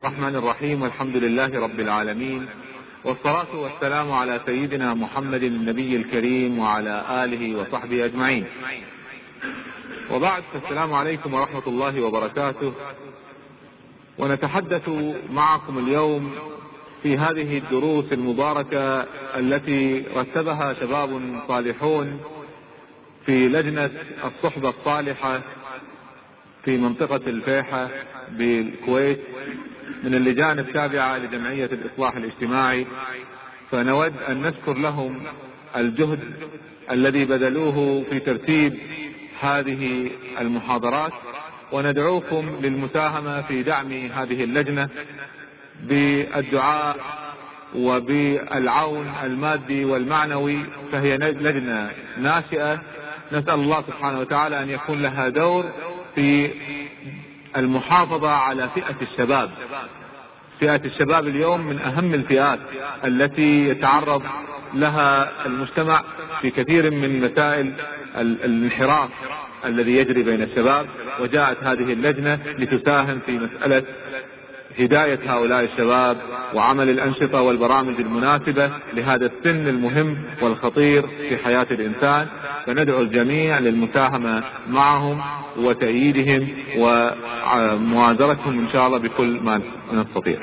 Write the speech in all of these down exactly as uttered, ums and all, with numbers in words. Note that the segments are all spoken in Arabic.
الرحمن الرحيم، والحمد لله رب العالمين، والصلاة والسلام على سيدنا محمد النبي الكريم وعلى آله وصحبه أجمعين. وبعد، السلام عليكم ورحمة الله وبركاته. ونتحدث معكم اليوم في هذه الدروس المباركة التي رتبها شباب صالحون في لجنة الصحبة الصالحة في منطقة الفيحة بالكويت من اللجان التابعة لجمعية الإصلاح الاجتماعي، فنود أن نشكر لهم الجهد الذي بذلوه في ترتيب هذه المحاضرات، وندعوكم للمساهمة في دعم هذه اللجنة بالدعاء وبالعون المادي والمعنوي، فهي لجنة ناشئة. نسأل الله سبحانه وتعالى أن يكون لها دور في المحافظة على فئة الشباب. فئة الشباب اليوم من أهم الفئات التي يتعرض لها المجتمع في كثير من مسائل الانحراف الذي يجري بين الشباب، وجاءت هذه اللجنة لتساهم في مسألة هداية هؤلاء الشباب وعمل الأنشطة والبرامج المناسبة لهذا السن المهم والخطير في حياة الإنسان. فندعو الجميع للمساهمة معهم وتأييدهم ومؤازرتهم إن شاء الله بكل ما نستطيع.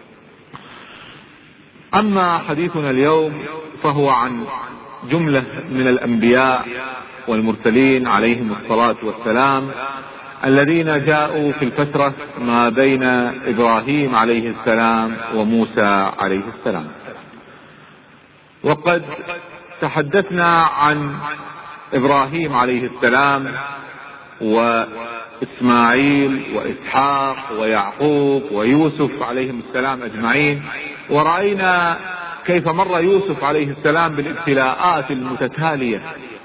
أما حديثنا اليوم فهو عن جملة من الأنبياء والمرسلين عليهم الصلاة والسلام الذين جاءوا في الفترة ما بين إبراهيم عليه السلام وموسى عليه السلام. وقد تحدثنا عن إبراهيم عليه السلام وإسماعيل وإسحاق ويعقوب ويوسف عليهم السلام أجمعين، ورأينا كيف مر يوسف عليه السلام بالابتلاءات المتتالية،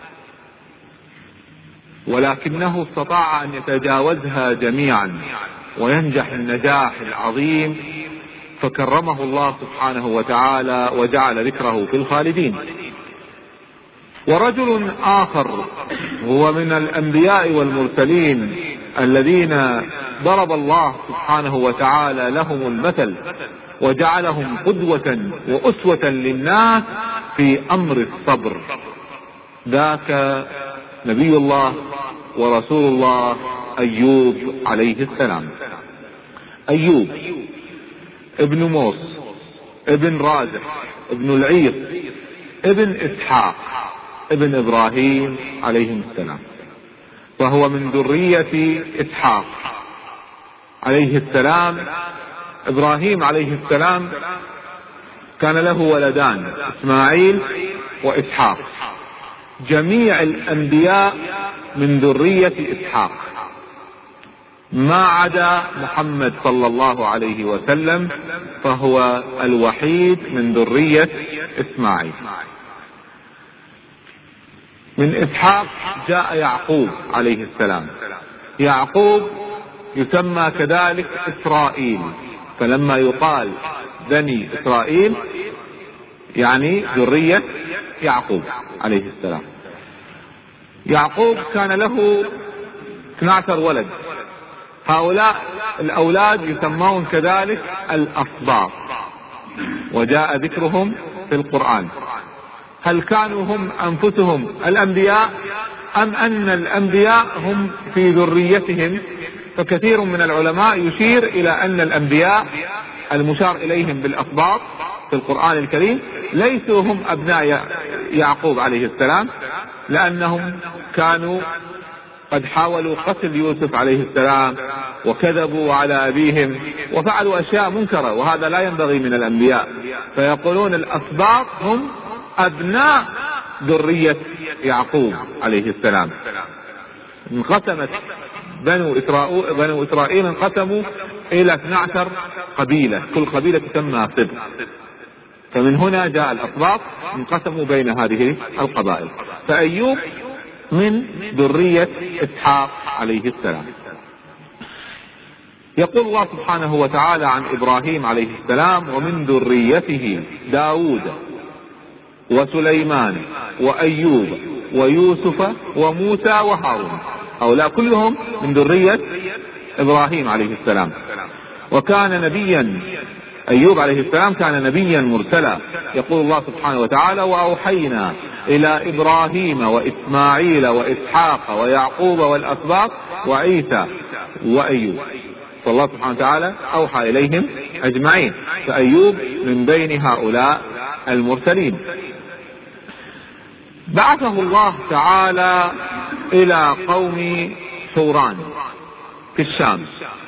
ولكنه استطاع أن يتجاوزها جميعا وينجح النجاح العظيم، فكرمه الله سبحانه وتعالى وجعل ذكره في الخالدين. ورجل آخر هو من الأنبياء والمرسلين الذين ضرب الله سبحانه وتعالى لهم المثل وجعلهم قدوة وأسوة للناس في أمر الصبر، ذاك نبي الله ورسول الله أيوب عليه السلام. أيوب ابن موس ابن رازح ابن العير ابن إسحاق ابن إبراهيم عليهم السلام، فهو من ذرية إسحاق عليه السلام. إبراهيم عليه السلام كان له ولدان، إسماعيل وإسحاق. جميع الأنبياء من ذرية إسحاق ما عدا محمد صلى الله عليه وسلم، فهو الوحيد من ذرية إسماعيل. من إسحاق جاء يعقوب عليه السلام. يعقوب يسمى كذلك إسرائيل، فلما يقال بني إسرائيل يعني ذرية يعقوب عليه السلام. يعقوب كان له اثني عشر ولد، هؤلاء الأولاد يسمون كذلك الأسباط، وجاء ذكرهم في القرآن. هل كانوا هم أنفسهم الأنبياء أم أن الأنبياء هم في ذريتهم؟ فكثير من العلماء يشير إلى أن الأنبياء المشار إليهم بالأسباط في القرآن الكريم ليسوا هم أبناء يعقوب عليه السلام، لأنهم كانوا قد حاولوا قتل يوسف عليه السلام وكذبوا على أبيهم وفعلوا أشياء منكرة، وهذا لا ينبغي من الأنبياء. فيقولون الأسباط هم أبناء ذرية يعقوب عليه السلام. انقسمت بنو إسرائيل, بنو إسرائيل انقسموا إلى اثني عشر قبيلة، كل قبيلة تسمى سبط، فمن هنا جاء الأسباط انقسموا بين هذه القبائل. فأيوب من ذرية إسحاق عليه السلام. يقول الله سبحانه وتعالى عن إبراهيم عليه السلام: ومن ذريته داود وسليمان وأيوب ويوسف وموسى وهارون. هؤلاء كلهم من ذرية إبراهيم عليه السلام. وكان نبيا. أيوب عليه السلام كان نبيا مرسلا. يقول الله سبحانه وتعالى: وأوحينا إلى إبراهيم وإسماعيل وإسحاق ويعقوب والأسباط وعيسى وأيوب. فالله سبحانه وتعالى أوحى إليهم أجمعين، فأيوب من بين هؤلاء المرسلين. بعثه الله تعالى إلى قوم حوران في الشام،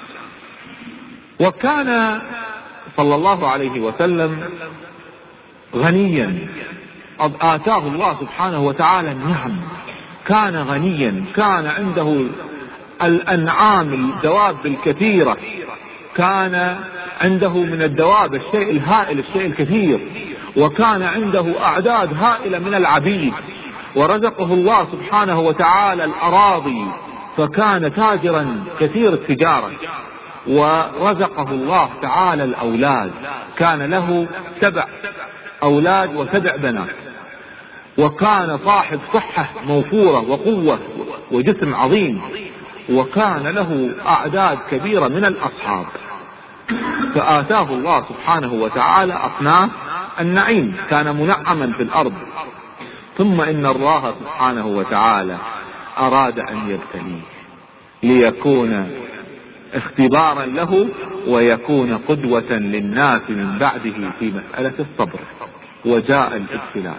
وكان صلى الله عليه وسلم غنيا، قد آتاه الله سبحانه وتعالى النعم، كان غنيا، كان عنده الأنعام الدواب الكثيرة، كان عنده من الدواب الشيء الهائل الشيء الكثير، وكان عنده أعداد هائلة من العبيد، ورزقه الله سبحانه وتعالى الأراضي، فكان تاجرا كثير التجارة. ورزقه الله تعالى الأولاد، كان له سبع أولاد وسبع بنات، وكان صاحب صحة موفورة وقوة وجسم عظيم، وكان له أعداد كبيرة من الأصحاب، فآتاه الله سبحانه وتعالى أصناف النعيم، كان منعما في الأرض. ثم إن الله سبحانه وتعالى أراد أن يبتليه ليكون اختبارا له، ويكون قدوة للناس من بعده في مسألة الصبر. وجاء الابتلاء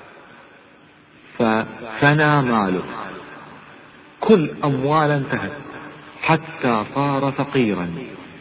ففنى ماله، كل أموالا انتهت، حتى صار فقيرا،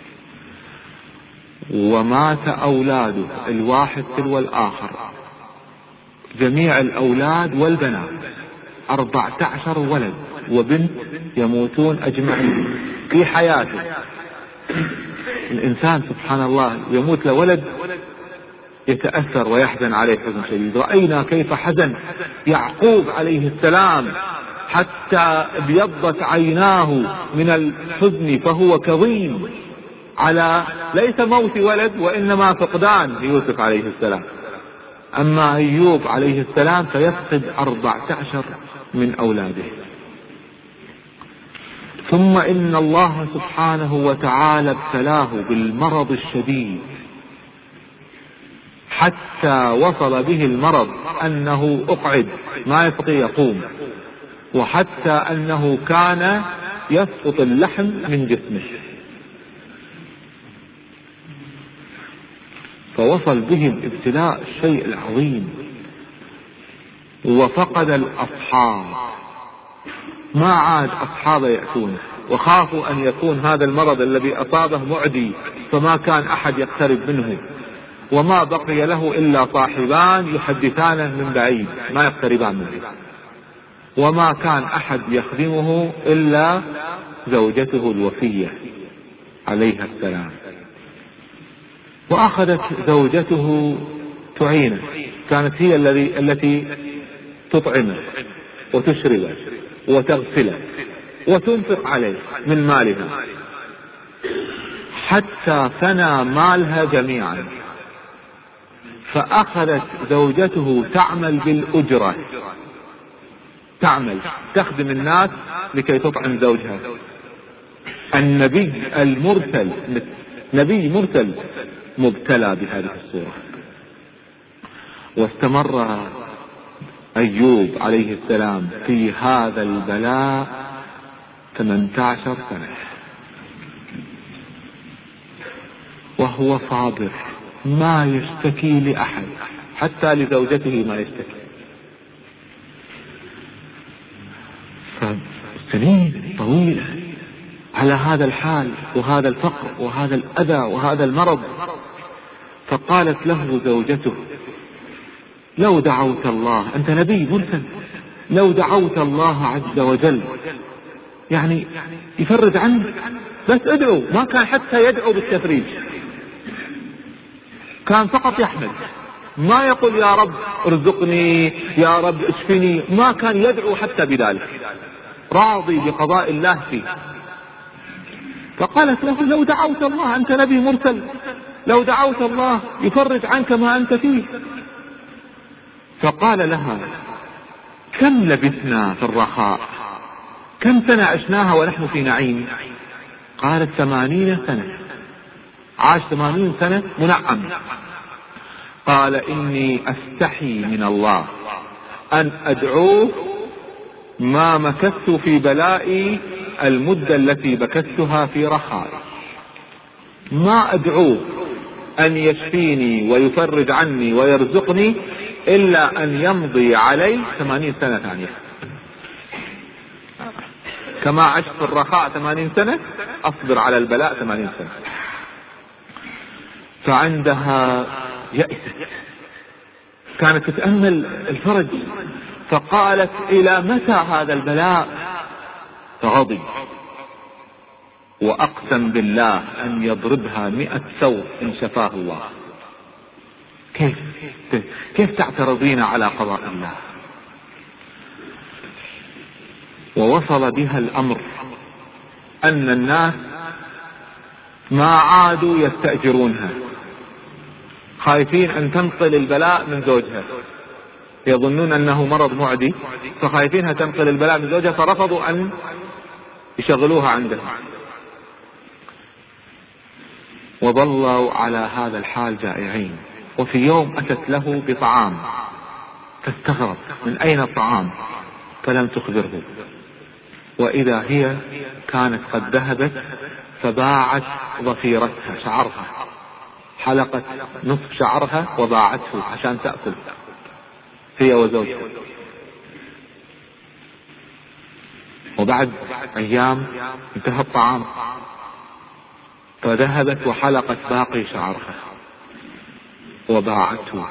ومات أولاده الواحد تلو الآخر، جميع الأولاد والبنات، أربعة عشر ولد وبنت يموتون أجمعين في حياته. الإنسان سبحان الله يموت لولد يتأثر ويحزن عليه حزن شديد. رأينا كيف حزن يعقوب عليه السلام حتى ابيضت عيناه من الحزن، فهو كظيم على ليس موت ولد وإنما فقدان يوسف عليه السلام. أما أيوب عليه السلام فيفقد أربعة عشر من أولاده. ثم إن الله سبحانه وتعالى ابتلاه بالمرض الشديد، حتى وصل به المرض أنه أقعد ما يستطيع يقوم، وحتى أنه كان يسقط اللحم من جسمه، فوصل به الابتلاء الشيء العظيم. وفقد الأصحاب، ما عاد أصحابه يأتونه، وخافوا أن يكون هذا المرض الذي أصابه معدي، فما كان أحد يقترب منه، وما بقي له إلا صاحبان يحدثانه من بعيد ما يقتربان منه، وما كان أحد يخدمه إلا زوجته الوفية عليها السلام. وأخذت زوجته تعينه، كانت هي الذي التي تطعمه وتشربه وتغسله وتنفق عليه من مالها، حتى فنى مالها جميعا. فأخذت زوجته تعمل بالأجرة، تعمل تخدم الناس لكي تطعم زوجها. النبي المرسل، نبي مرسل مبتلى بهذه الصورة. واستمر أيوب عليه السلام في هذا البلاء ثمانية عشر سنة وهو صابر، ما يشتكي لأحد، حتى لزوجته ما يشتكي. فسنين طويلة على هذا الحال وهذا الفقر وهذا الأذى وهذا المرض. فقالت له زوجته: لو دعوت الله، أنت نبي مرسل، لو دعوت الله عز وجل يعني يفرج عنك، بس ادعو. ما كان حتى يدعو بالتفريج، كان فقط يحمد، ما يقول يا رب ارزقني يا رب اشفني، ما كان يدعو حتى بذلك، راضي بقضاء الله فيه. فقالت له: لو دعوت الله، أنت نبي مرسل، لو دعوت الله يفرج عنك ما أنت فيه. فقال لها: كم لبثنا في الرخاء، كم سنة عشناها ونحن في نعيم؟ قالت: ثمانين سنة. عاش ثمانين سنة منعم. قال إني أستحي من الله أن أدعوه ما مكثت في بلائي المدة التي بكثتها في رخائي، ما أدعوه أن يشفيني ويفرج عني ويرزقني إلا أن يمضي علي ثمانين سنة ثانية. كما عشت في الرخاء ثمانين سنة أصبر على البلاء ثمانين سنة. فعندها يأست، كانت تتأمل الفرج، فقالت إلى متى هذا البلاء؟ فغضب وأقسم بالله أن يضربها مئة سوط إن شفاه الله. كيف كيف تعترضين على قضاء الله؟ ووصل بها الأمر أن الناس ما عادوا يستأجرونها، خايفين أن تنقل البلاء من زوجها، يظنون أنه مرض معدي، فخايفينها تنقل البلاء من زوجها، فرفضوا أن يشغلوها عندهم. وظلوا على هذا الحال جائعين. وفي يوم أتت له بطعام فاستغرب من أين الطعام، فلم تخبره، وإذا هي كانت قد ذهبت فباعت ضفيرتها، شعرها، حلقت نصف شعرها وباعته عشان تأكل هي وزوجها. وبعد أيام انتهى الطعام، فذهبت وحلقت باقي شعرها وباعته.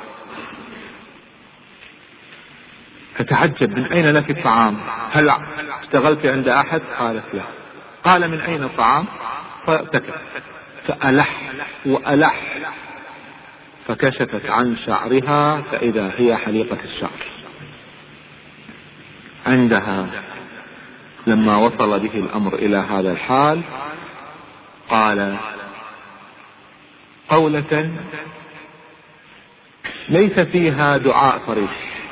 فتعجب، من أين لك الطعام؟ هل اشتغلت عند أحد؟ قالت لا. قال من أين الطعام؟ فارتكب، فألح وألح، فكشفت عن شعرها فإذا هي حليقة الشعر. عندها لما وصل به الأمر إلى هذا الحال قال قولة ليس فيها دعاء صريح،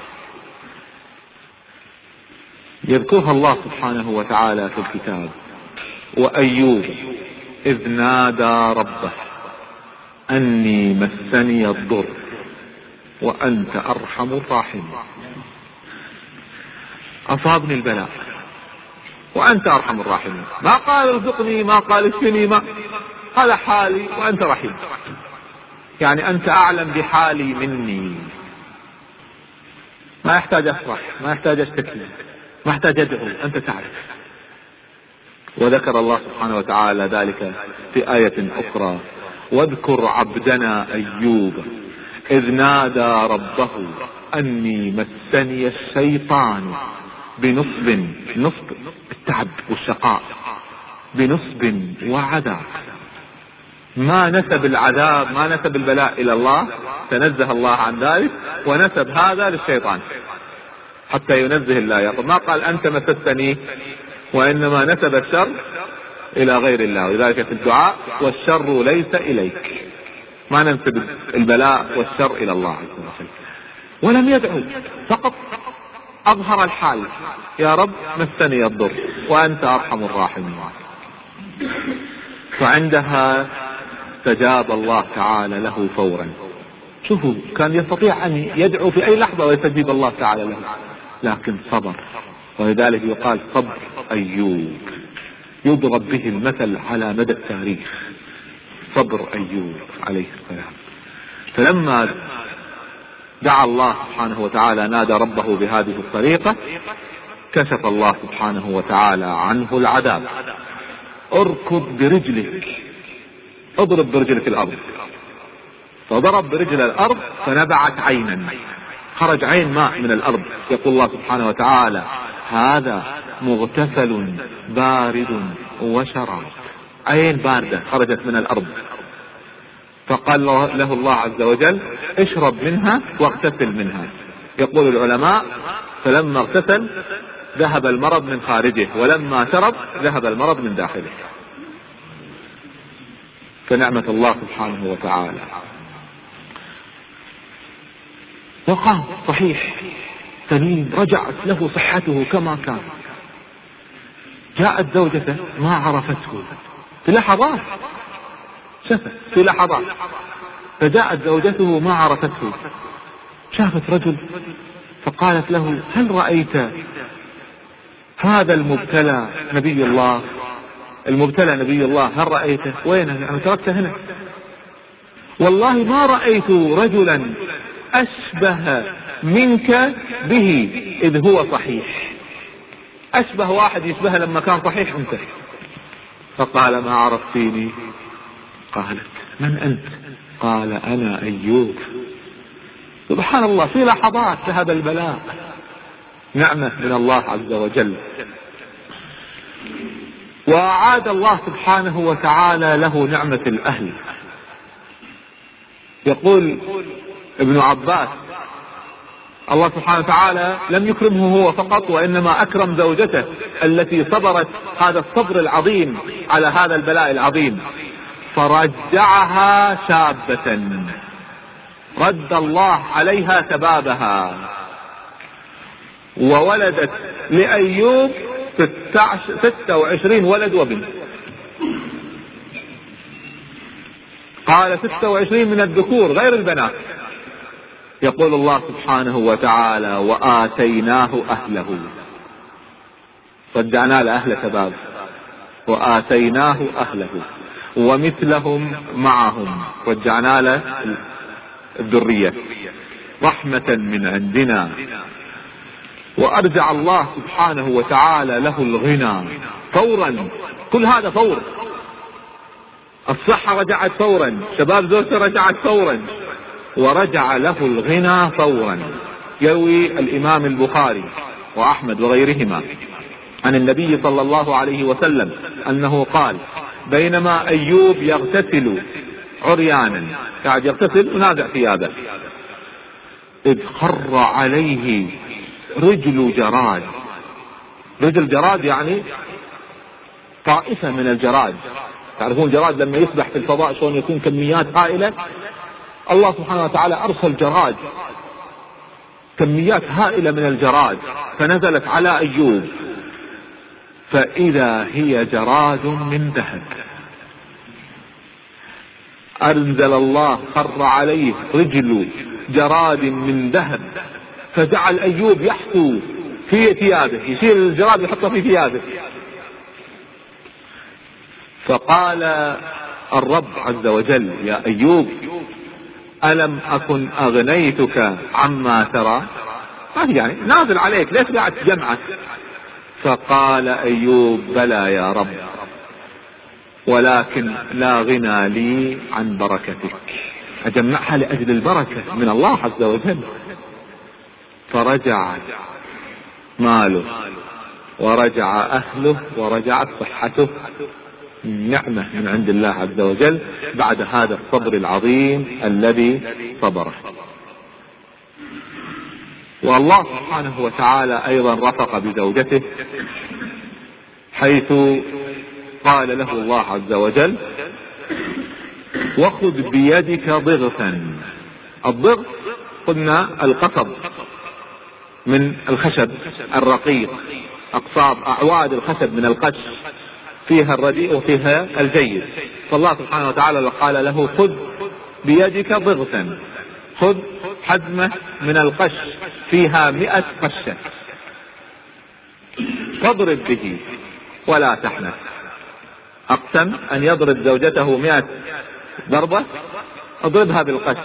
يذكرها الله سبحانه وتعالى في الكتاب: وأيوب إذ نادى ربه أني مسني الضر وأنت أرحم الراحمين. أصابني البلاء وأنت أرحم الراحمين، ما قال ارزقني، ما قال اشفني، ما هذا حالي وأنت رحيم، يعني أنت أعلم بحالي مني، ما يحتاج أفرح، ما يحتاج أشتكي، ما يحتاج أدعو، أنت تعرف. وذكر الله سبحانه وتعالى ذلك في آية أخرى: واذكر عبدنا أيوب إذ نادى ربه أني مسني الشيطان بنصب، نصب التعب والشقاء، بنصب وعذاب. ما نسب العذاب، ما نسب البلاء إلى الله، تنزه الله عن ذلك، ونسب هذا للشيطان حتى ينزه الله يقول، ما قال أنت مستني، وإنما نسب الشر إلى غير الله. ولذلك في الدعاء: والشر ليس إليك، ما ننسب البلاء والشر إلى الله عز وجل. ولم يدعو، فقط أظهر الحال: يا رب مسني الضر وأنت أرحم الراحمين. فعندها استجاب الله تعالى له فورا. شوفوا، كان يستطيع أن يدعو في أي لحظة ويستجيب الله تعالى له، لكن صبر. ولذلك يقال صبر أيوب، يضرب به المثل على مدى التاريخ، صبر أيوب عليه السلام. فلما دعا الله سبحانه وتعالى، نادى ربه بهذه الطريقة، كشف الله سبحانه وتعالى عنه العذاب. اركض برجلك، اضرب برجلك الأرض. فضرب برجل الأرض فنبعت عينا، خرج عين ماء من الأرض. يقول الله سبحانه وتعالى: هذا مغتسل بارد وشراب، عين باردة خرجت من الأرض. فقال له الله عز وجل: اشرب منها واغتسل منها. يقول العلماء: فلما اغتسل ذهب المرض من خارجه، ولما شرب ذهب المرض من داخله. فنعمة الله سبحانه وتعالى. وقام صحيح سليم، رجعت له صحته كما كان. جاءت زوجته ما عرفته في لحظات، شافت في لحظات. فجاءت زوجته ما عرفته، شافت رجل فقالت له: هل رأيت هذا المبتلى نبي الله؟ المبتلى نبي الله هل رأيته؟ وينه؟ أنا تركته هنا. والله ما رأيت رجلا أشبه منك به إذ هو صحيح. أشبه واحد يشبه لما كان صحيح أنت. فقال: ما عرفتيني؟ قالت: من أنت؟ قال: أنا أيوب. سبحان الله، في لحظات هذا البلاء نعمة من الله عز وجل. وأعاد الله سبحانه وتعالى له نعمة الأهل. يقول ابن عباس: الله سبحانه وتعالى لم يكرمه هو فقط، وإنما أكرم زوجته التي صبرت هذا الصبر العظيم على هذا البلاء العظيم، فرجعها شابة، رد الله عليها شبابها، وولدت لأيوب ستة وعشرين ولد وبنت. قال ستة وعشرين من الذكور غير البنات. يقول الله سبحانه وتعالى: وآتيناه أهله، رجعنا لأهل شباب، وآتيناه أهله ومثلهم معهم، رجعنا له الذرية رحمة من عندنا. وأرجع الله سبحانه وتعالى له الغنى فورا، كل هذا فور. الصحة رجعت فورا، شباب زوجته رجعت فورا، ورجع له الغنى فورا. يروي الإمام البخاري وأحمد وغيرهما عن النبي صلى الله عليه وسلم أنه قال: بينما أيوب يغتسل عريانا، قاعد يغتسل ونازع ثيابه، إذ خر عليه رجل جراد. رجل جراد يعني طائفة من الجراد. تعرفون جراد لما يسبح في الفضاء شلون يكون كميات هائلة؟ الله سبحانه وتعالى أرسل جراد، كميات هائلة من الجراد، فنزلت على أيوب، فإذا هي جراد من ذهب. أنزل الله خر عليه رجل جراد من ذهب، فجعل أيوب يحثو في ثيابه، يشيل الجراد يحطه في ثيابه. فقال الرب عز وجل: يا أيوب، ألم أكن أغنيتك عما ترى؟ يعني نازل عليك، ليش قاعد تجمعك؟ فقال أيوب: بلى يا رب، ولكن لا غنى لي عن بركتك. أجمعها لأجل البركة من الله عز وجل. فرجع ماله ورجع أهله ورجعت صحته، نعمة من عند الله عز وجل بعد هذا الصبر العظيم الذي صبره. والله سبحانه وتعالى أيضا رفق بزوجته، حيث قال له الله عز وجل: وخذ بيدك ضغثا. الضغث قلنا القصب من الخشب الرقيق، أقصاب أعواد الخشب من القش، فيها الرديء وفيها الجيد. فالله سبحانه وتعالى قال له: خذ بيدك ضغثا، خذ حزمة من القش فيها مئة قشة، فاضرب به ولا تحنث. أقسم أن يضرب زوجته مئة ضربة، اضربها بالقش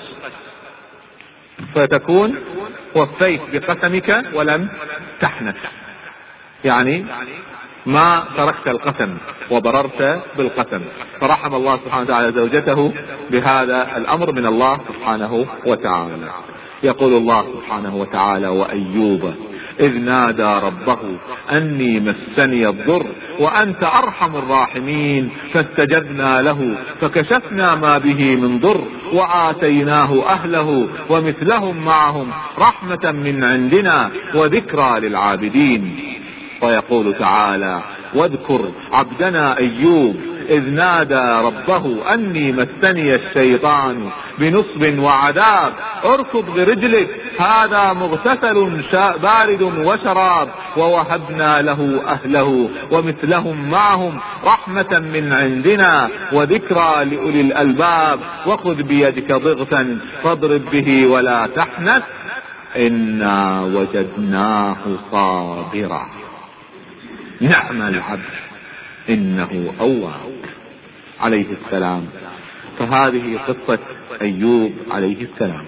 فتكون وفيت بقسمك ولم تحنث، يعني ما تركت القسم وبررت بالقسم. فرحم الله سبحانه وتعالى زوجته بهذا الأمر من الله سبحانه وتعالى. يقول الله سبحانه وتعالى: وأيوب إذ نادى ربه أني مسني الضر وأنت أرحم الراحمين، فاستجبنا له فكشفنا ما به من ضر وآتيناه أهله ومثلهم معهم رحمة من عندنا وذكرى للعابدين. ويقول تعالى: واذكر عبدنا أيوب إذ نادى ربه أني مسني الشيطان بنصب وعذاب اركض برجلك هذا مغتسل بارد وشراب ووهبنا له أهله ومثلهم معهم رحمة من عندنا وذكرى لأولي الألباب وخذ بيدك ضغثا فاضرب به ولا تحنث إنا وجدناه صابرا نعم العبد إنه أواب عليه السلام. فهذه قصة أيوب عليه السلام.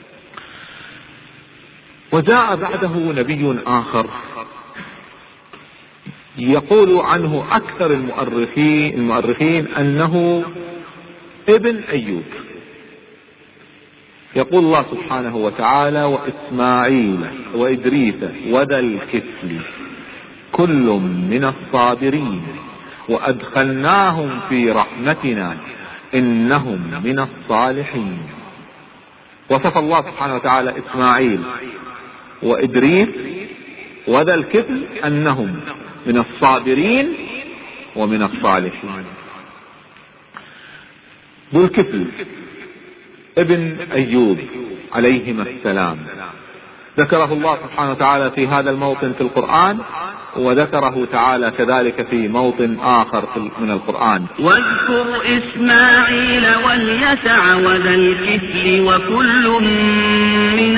وجاء بعده نبي آخر يقول عنه أكثر المؤرخين, المؤرخين أنه ابن أيوب. يقول الله سبحانه وتعالى وإسماعيل وإدريس وذا الكفل كل من الصابرين وأدخلناهم في رحمتنا إنهم من الصالحين. وصف الله سبحانه وتعالى إسماعيل وإدريس وذا الكفل أنهم من الصابرين ومن الصالحين. ذو الكفل ابن أيوب عليهما السلام ذكره الله سبحانه وتعالى في هذا الموطن في القرآن، وذكره تعالى كذلك في موطن آخر من القرآن. واذكر إسماعيل واليسع وذا الكفل وكل من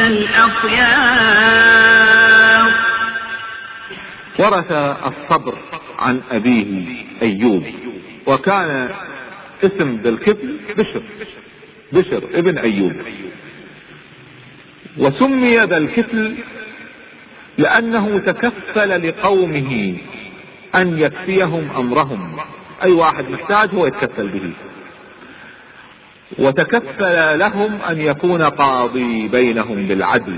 الأخيار. ورث الصبر عن أبيه أيوب، وكان اسم ذا الكفل بشر بشر ابن أيوب. وسمي ذا الكفل لأنه تكفل لقومه أن يكفيهم أمرهم، أي واحد محتاج هو يتكفل به، وتكفل لهم أن يكون قاضي بينهم بالعدل،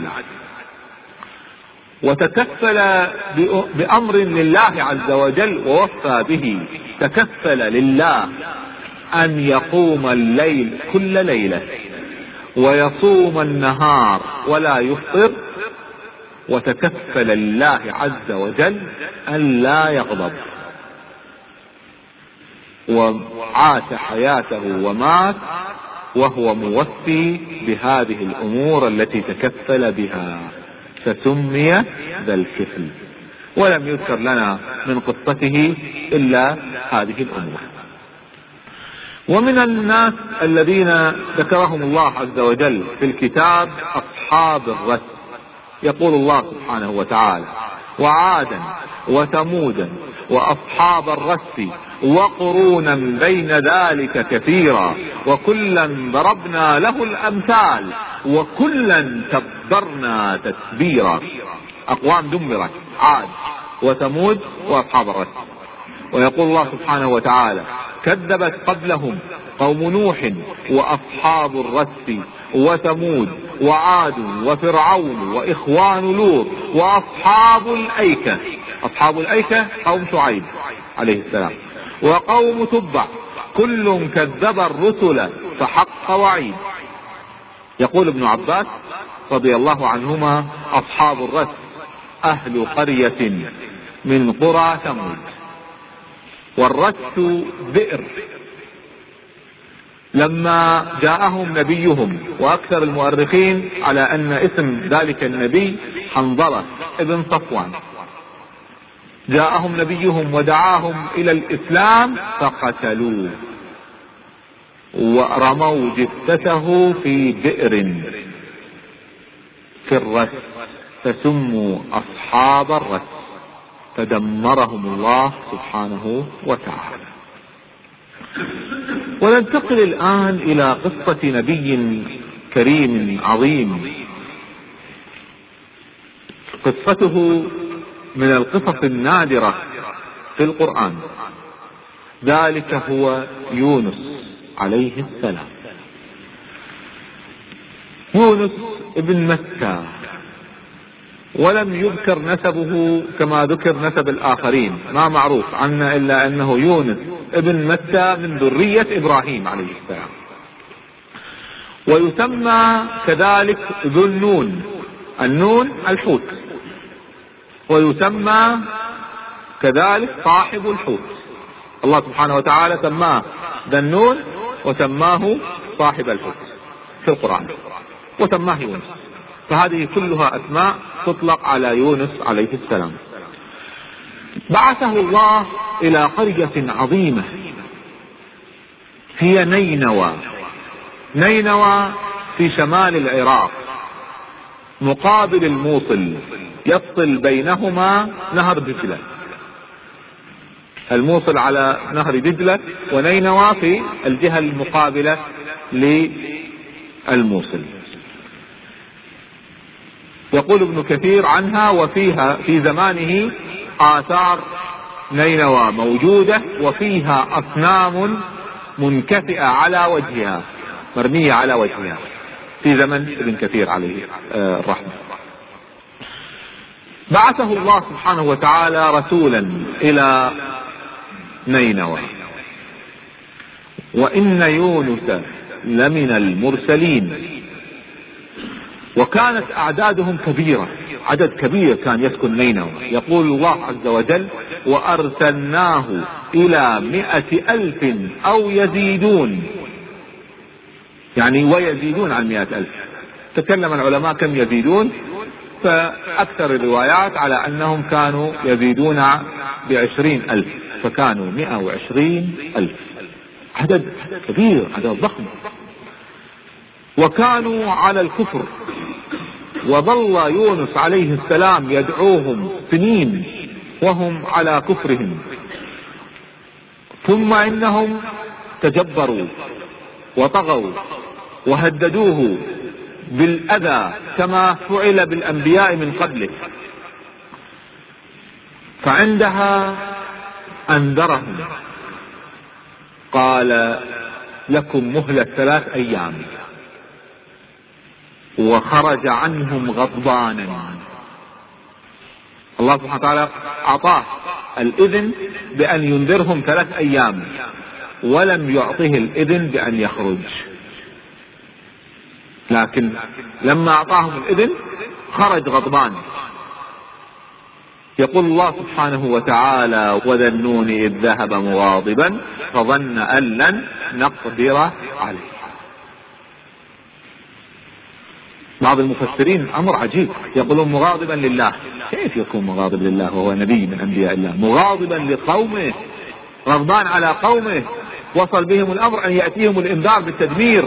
وتكفل بأمر لله عز وجل ووفى به. تكفل لله أن يقوم الليل كل ليلة ويصوم النهار ولا يفطر، وتكفل لله عز وجل أن لا يغضب، وعاش حياته ومات وهو موفي بهذه الأمور التي تكفل بها، فسمي ذا الكفل. ولم يذكر لنا من قصته إلا هذه الأمور. ومن الناس الذين ذكرهم الله عز وجل في الكتاب أصحاب الرس. يقول الله سبحانه وتعالى وعادا وثمودا وأصحاب الرس وقرونا بين ذلك كثيرا وكلا ضربنا له الأمثال وكلا تبرنا تتبيرا. أقوام دمرت، عاد وثمود وأصحاب الرس. ويقول الله سبحانه وتعالى كذبت قبلهم قوم نوح وأصحاب الرس وثمود وعاد وفرعون وإخوان لوط وأصحاب الأيكة. أصحاب الأيكة قوم شعيب عليه السلام، وقوم تبع، كل كذب الرسل فحق وعيد. يقول ابن عباس رضي الله عنهما أصحاب الرس أهل قرية من قرى ثمود. والرس بئر. لما جاءهم نبيهم، وأكثر المؤرخين على أن اسم ذلك النبي حنظلة ابن صفوان، جاءهم نبيهم ودعاهم إلى الإسلام فقتلوه ورموا جثته في بئر في الرس، فسموا أصحاب الرس، فدمرهم الله سبحانه وتعالى. وننتقل الآن إلى قصة نبي كريم عظيم، قصته من القصص النادرة في القرآن. ذلك هو يونس عليه السلام. يونس ابن متى، ولم يذكر نسبه كما ذكر نسب الآخرين، ما معروف عنه إلا أنه يونس ابن متى من ذرية إبراهيم عليه السلام. ويسمى كذلك ذو النون، النون الحوت، ويسمى كذلك صاحب الحوت الله سبحانه وتعالى سماه ذا النون وسماه صاحب الحوت في القرآن وسماه يونس، فهذه كلها أسماء تطلق على يونس عليه السلام. بعثه الله إلى قرية عظيمة هي نينوى. نينوى في شمال العراق مقابل الموصل، يفصل بينهما نهر دجلة. الموصل على نهر دجلة ونينوى في الجهة المقابلة للموصل. يقول ابن كثير عنها: وفيها في زمانه آثار نينوى موجودة وفيها أصنام منكفئة على وجهها، مرمية على وجهها، في زمن ابن كثير عليه الرحمة. بعثه الله سبحانه وتعالى رسولا إلى نينوى. وإن يونس لمن المرسلين. وكانت أعدادهم كبيرة، عدد كبير كان يسكن نينوى. يقول الله عز وجل: وأرسلناه إلى مئة ألف أو يزيدون، يعني ويزيدون عن مئة ألف. تكلم العلماء كم يزيدون، فأكثر الروايات على أنهم كانوا يزيدون بعشرين ألف، فكانوا مئة وعشرين ألف، عدد كبير، عدد ضخم. وكانوا على الكفر، وظل يونس عليه السلام يدعوهم سنين وهم على كفرهم، ثم إنهم تجبروا وطغوا وهددوه بالأذى كما فعل بالأنبياء من قبله، فعندها أنذرهم قال: لكم مهلة ثلاث أيام. وخرج عنهم غضبانا. الله سبحانه وتعالى أعطاه الإذن بأن ينذرهم ثلاث أيام، ولم يعطه الإذن بأن يخرج، لكن لما أعطاهم الإذن خرج غضبان. يقول الله سبحانه وتعالى: وذا النون إذ ذهب مغاضبا فظن أن لن نقدر عليه. بعض المفسرين أمر عجيب، يقولون مغاضبا لله. كيف يكون مغاضب لله وهو نبي من أنبياء الله؟ مغاضبا لقومه، غضبان على قومه، وصل بهم الأمر أن يأتيهم الإنذار بالتدمير،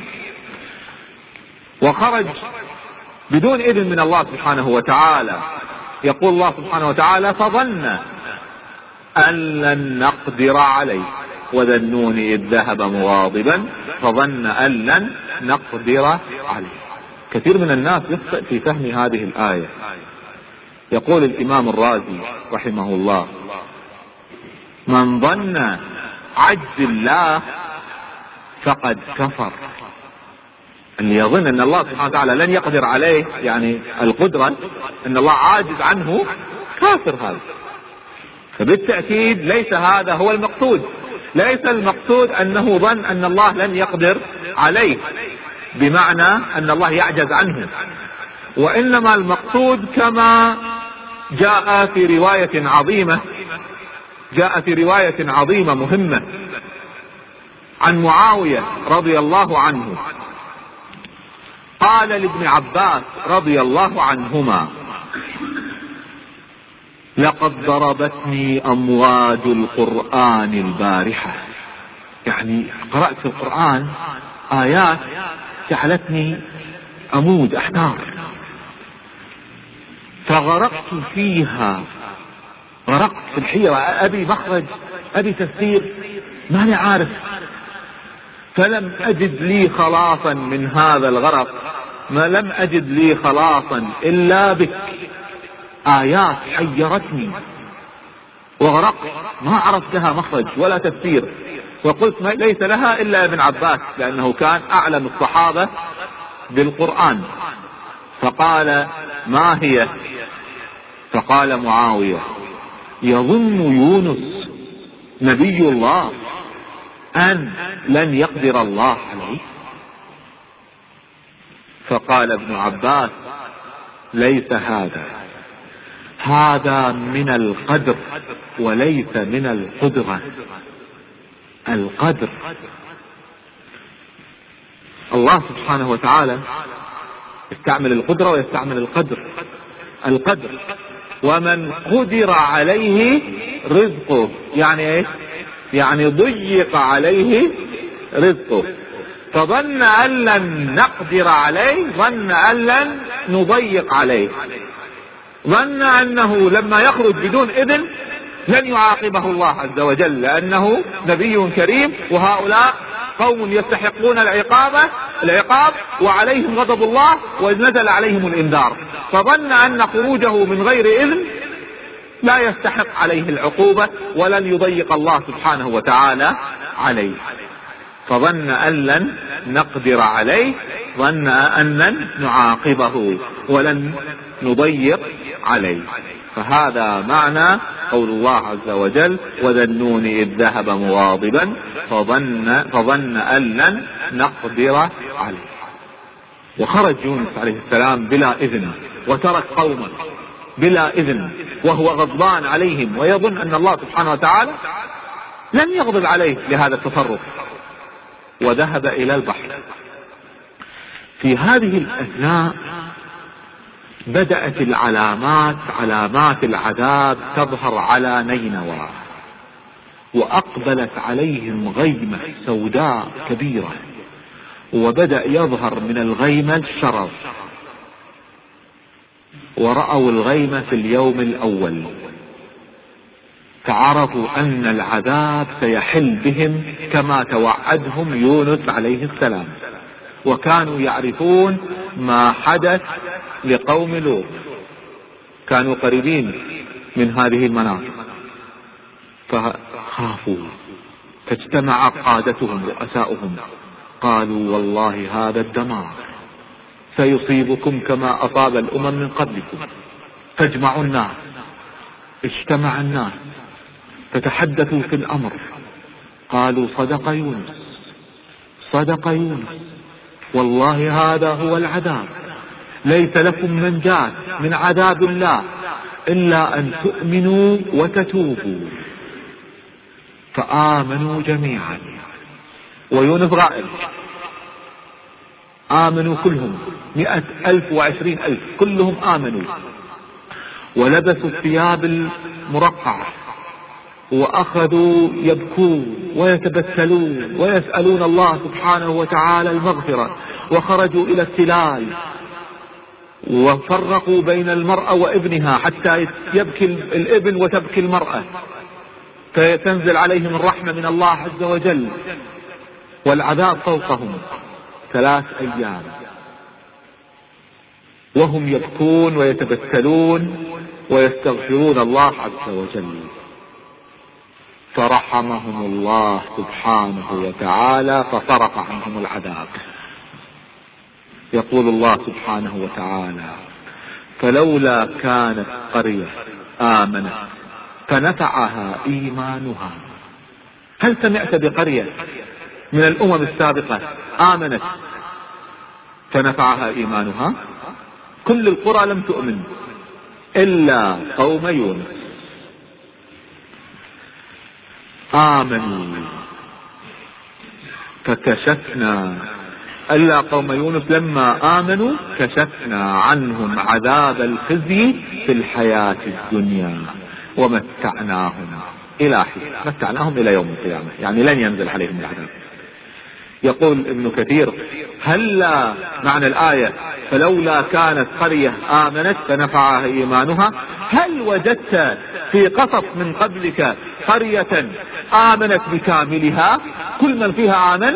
وخرج بدون إذن من الله سبحانه وتعالى. يقول الله سبحانه وتعالى: فظن أن لن نقدر عليه وذا النون إذ ذهب مغاضبا فظن أن لن نقدر عليه. كثير من الناس يخطئ في فهم هذه الآية. يقول الإمام الرازي رحمه الله: من ظن عجز الله فقد كفر. اللي يظن أن الله سبحانه وتعالى لن يقدر عليه، يعني القدرة أن الله عاجز عنه، كافر هذا. فبالتأكيد ليس هذا هو المقصود. ليس المقصود أنه ظن أن الله لن يقدر عليه بمعنى أن الله يعجز عنه، وإنما المقصود كما جاء في رواية عظيمة جاء في رواية عظيمة مهمة عن معاوية رضي الله عنه، قال لابن عباس رضي الله عنهما: لقد ضربتني أمواج القرآن البارحة. يعني قرأت في القرآن آيات جعلتني أموج أحتار، فغرقت فيها، غرقت في الحيرة، أبي مخرج، أبي تفسير، ماني عارف. فلم أجد لي خلاصا من هذا الغرق، ما لم أجد لي خلاصا إلا بك. آيات حيرتني وغرقت، ما عرفت لها مخرج ولا تفسير، وقلت ما ليس لها إلا ابن عباس لأنه كان أعلم الصحابة بالقرآن. فقال: ما هي؟ فقال معاوية: يظن يونس نبي الله أن لن يقدر الله عليه. فقال ابن عباس: ليس هذا، هذا من القدر وليس من القدرة. القدر الله سبحانه وتعالى يستعمل القدرة ويستعمل القدر. القدر ومن قدر عليه رزقه، يعني ايه؟ يعني ضيق عليه رزقه، فظن أن لن نقدر عليه، ظن أن لن نضيق عليه، ظن أنه لما يخرج بدون إذن لن يعاقبه الله عز وجل لأنه نبي كريم، وهؤلاء قوم يستحقون العقاب العقاب وعليهم غضب الله ونزل عليهم الإنذار، فظن أن خروجه من غير إذن لا يستحق عليه العقوبة ولن يضيق الله سبحانه وتعالى عليه، فظن أن لن نقدر عليه، ظن أن لن نعاقبه ولن نضيق عليه. فهذا معنى قول الله عز وجل: وذا النون إذ ذهب مغاضبا فظن, فظن أن لن نقدر عليه. وخرج يونس عليه السلام بلا إذن وترك قومه بلا إذن وهو غضبان عليهم، ويظن أن الله سبحانه وتعالى لن يغضب عليه لهذا التصرف، وذهب إلى البحر. في هذه الأثناء بدأت العلامات علامات العذاب تظهر على نينوى، وأقبلت عليهم غيمة سوداء كبيرة، وبدأ يظهر من الغيمة الشرر، ورأوا الغيمة في اليوم الأول، فعرفوا أن العذاب سيحل بهم كما توعدهم يونس عليه السلام، وكانوا يعرفون ما حدث لقوم لوط، كانوا قريبين من هذه المناطق، فخافوا، فاجتمع قادتهم رؤساؤهم قالوا: والله هذا الدمار سيصيبكم كما أصاب الأمم من قبلكم. فاجمعوا الناس، اجتمع الناس فتحدثوا في الأمر، قالوا: صدق يونس صدق يونس والله هذا هو العذاب، ليس لكم منجاة من عذاب الله إلا أن تؤمنوا وتتوبوا. فآمنوا جميعا، ويونس غائب، آمنوا كلهم، مئة ألف وعشرين ألف كلهم آمنوا، ولبسوا الثياب المرقعة، وأخذوا يبكون ويتبتلون ويسألون الله سبحانه وتعالى المغفرة، وخرجوا إلى التلال، وفرقوا بين المرأة وابنها حتى يبكي الابن وتبكي المرأة، فيتنزل عليهم الرحمة من الله عز وجل، والعذاب فوقهم ثلاث أيام وهم يبكون ويتبتلون ويستغفرون الله عز وجل، فرحمهم الله سبحانه وتعالى فصرف عنهم العذاب. يقول الله سبحانه وتعالى: فلولا كانت قرية آمنت فنفعها إيمانها. هل سمعت بقرية من الأمم السابقة آمنت فنفعها إيمانها؟ كل القرى لم تؤمن إلا قوم يونس، آمنوا فكشفنا إلا قوم يونس لما آمنوا كشفنا عنهم عذاب الخزي في الحياة الدنيا ومتعناهم إلى حين، متعناهم إلى يوم القيامة، يعني لن ينزل عليهم العذاب. يقول ابن كثير: هلا معنى الآية فلولا كانت قرية آمنت فنفعها إيمانها، هل وجدت في قصص من قبلك قرية آمنت بكاملها كل من فيها آمن؟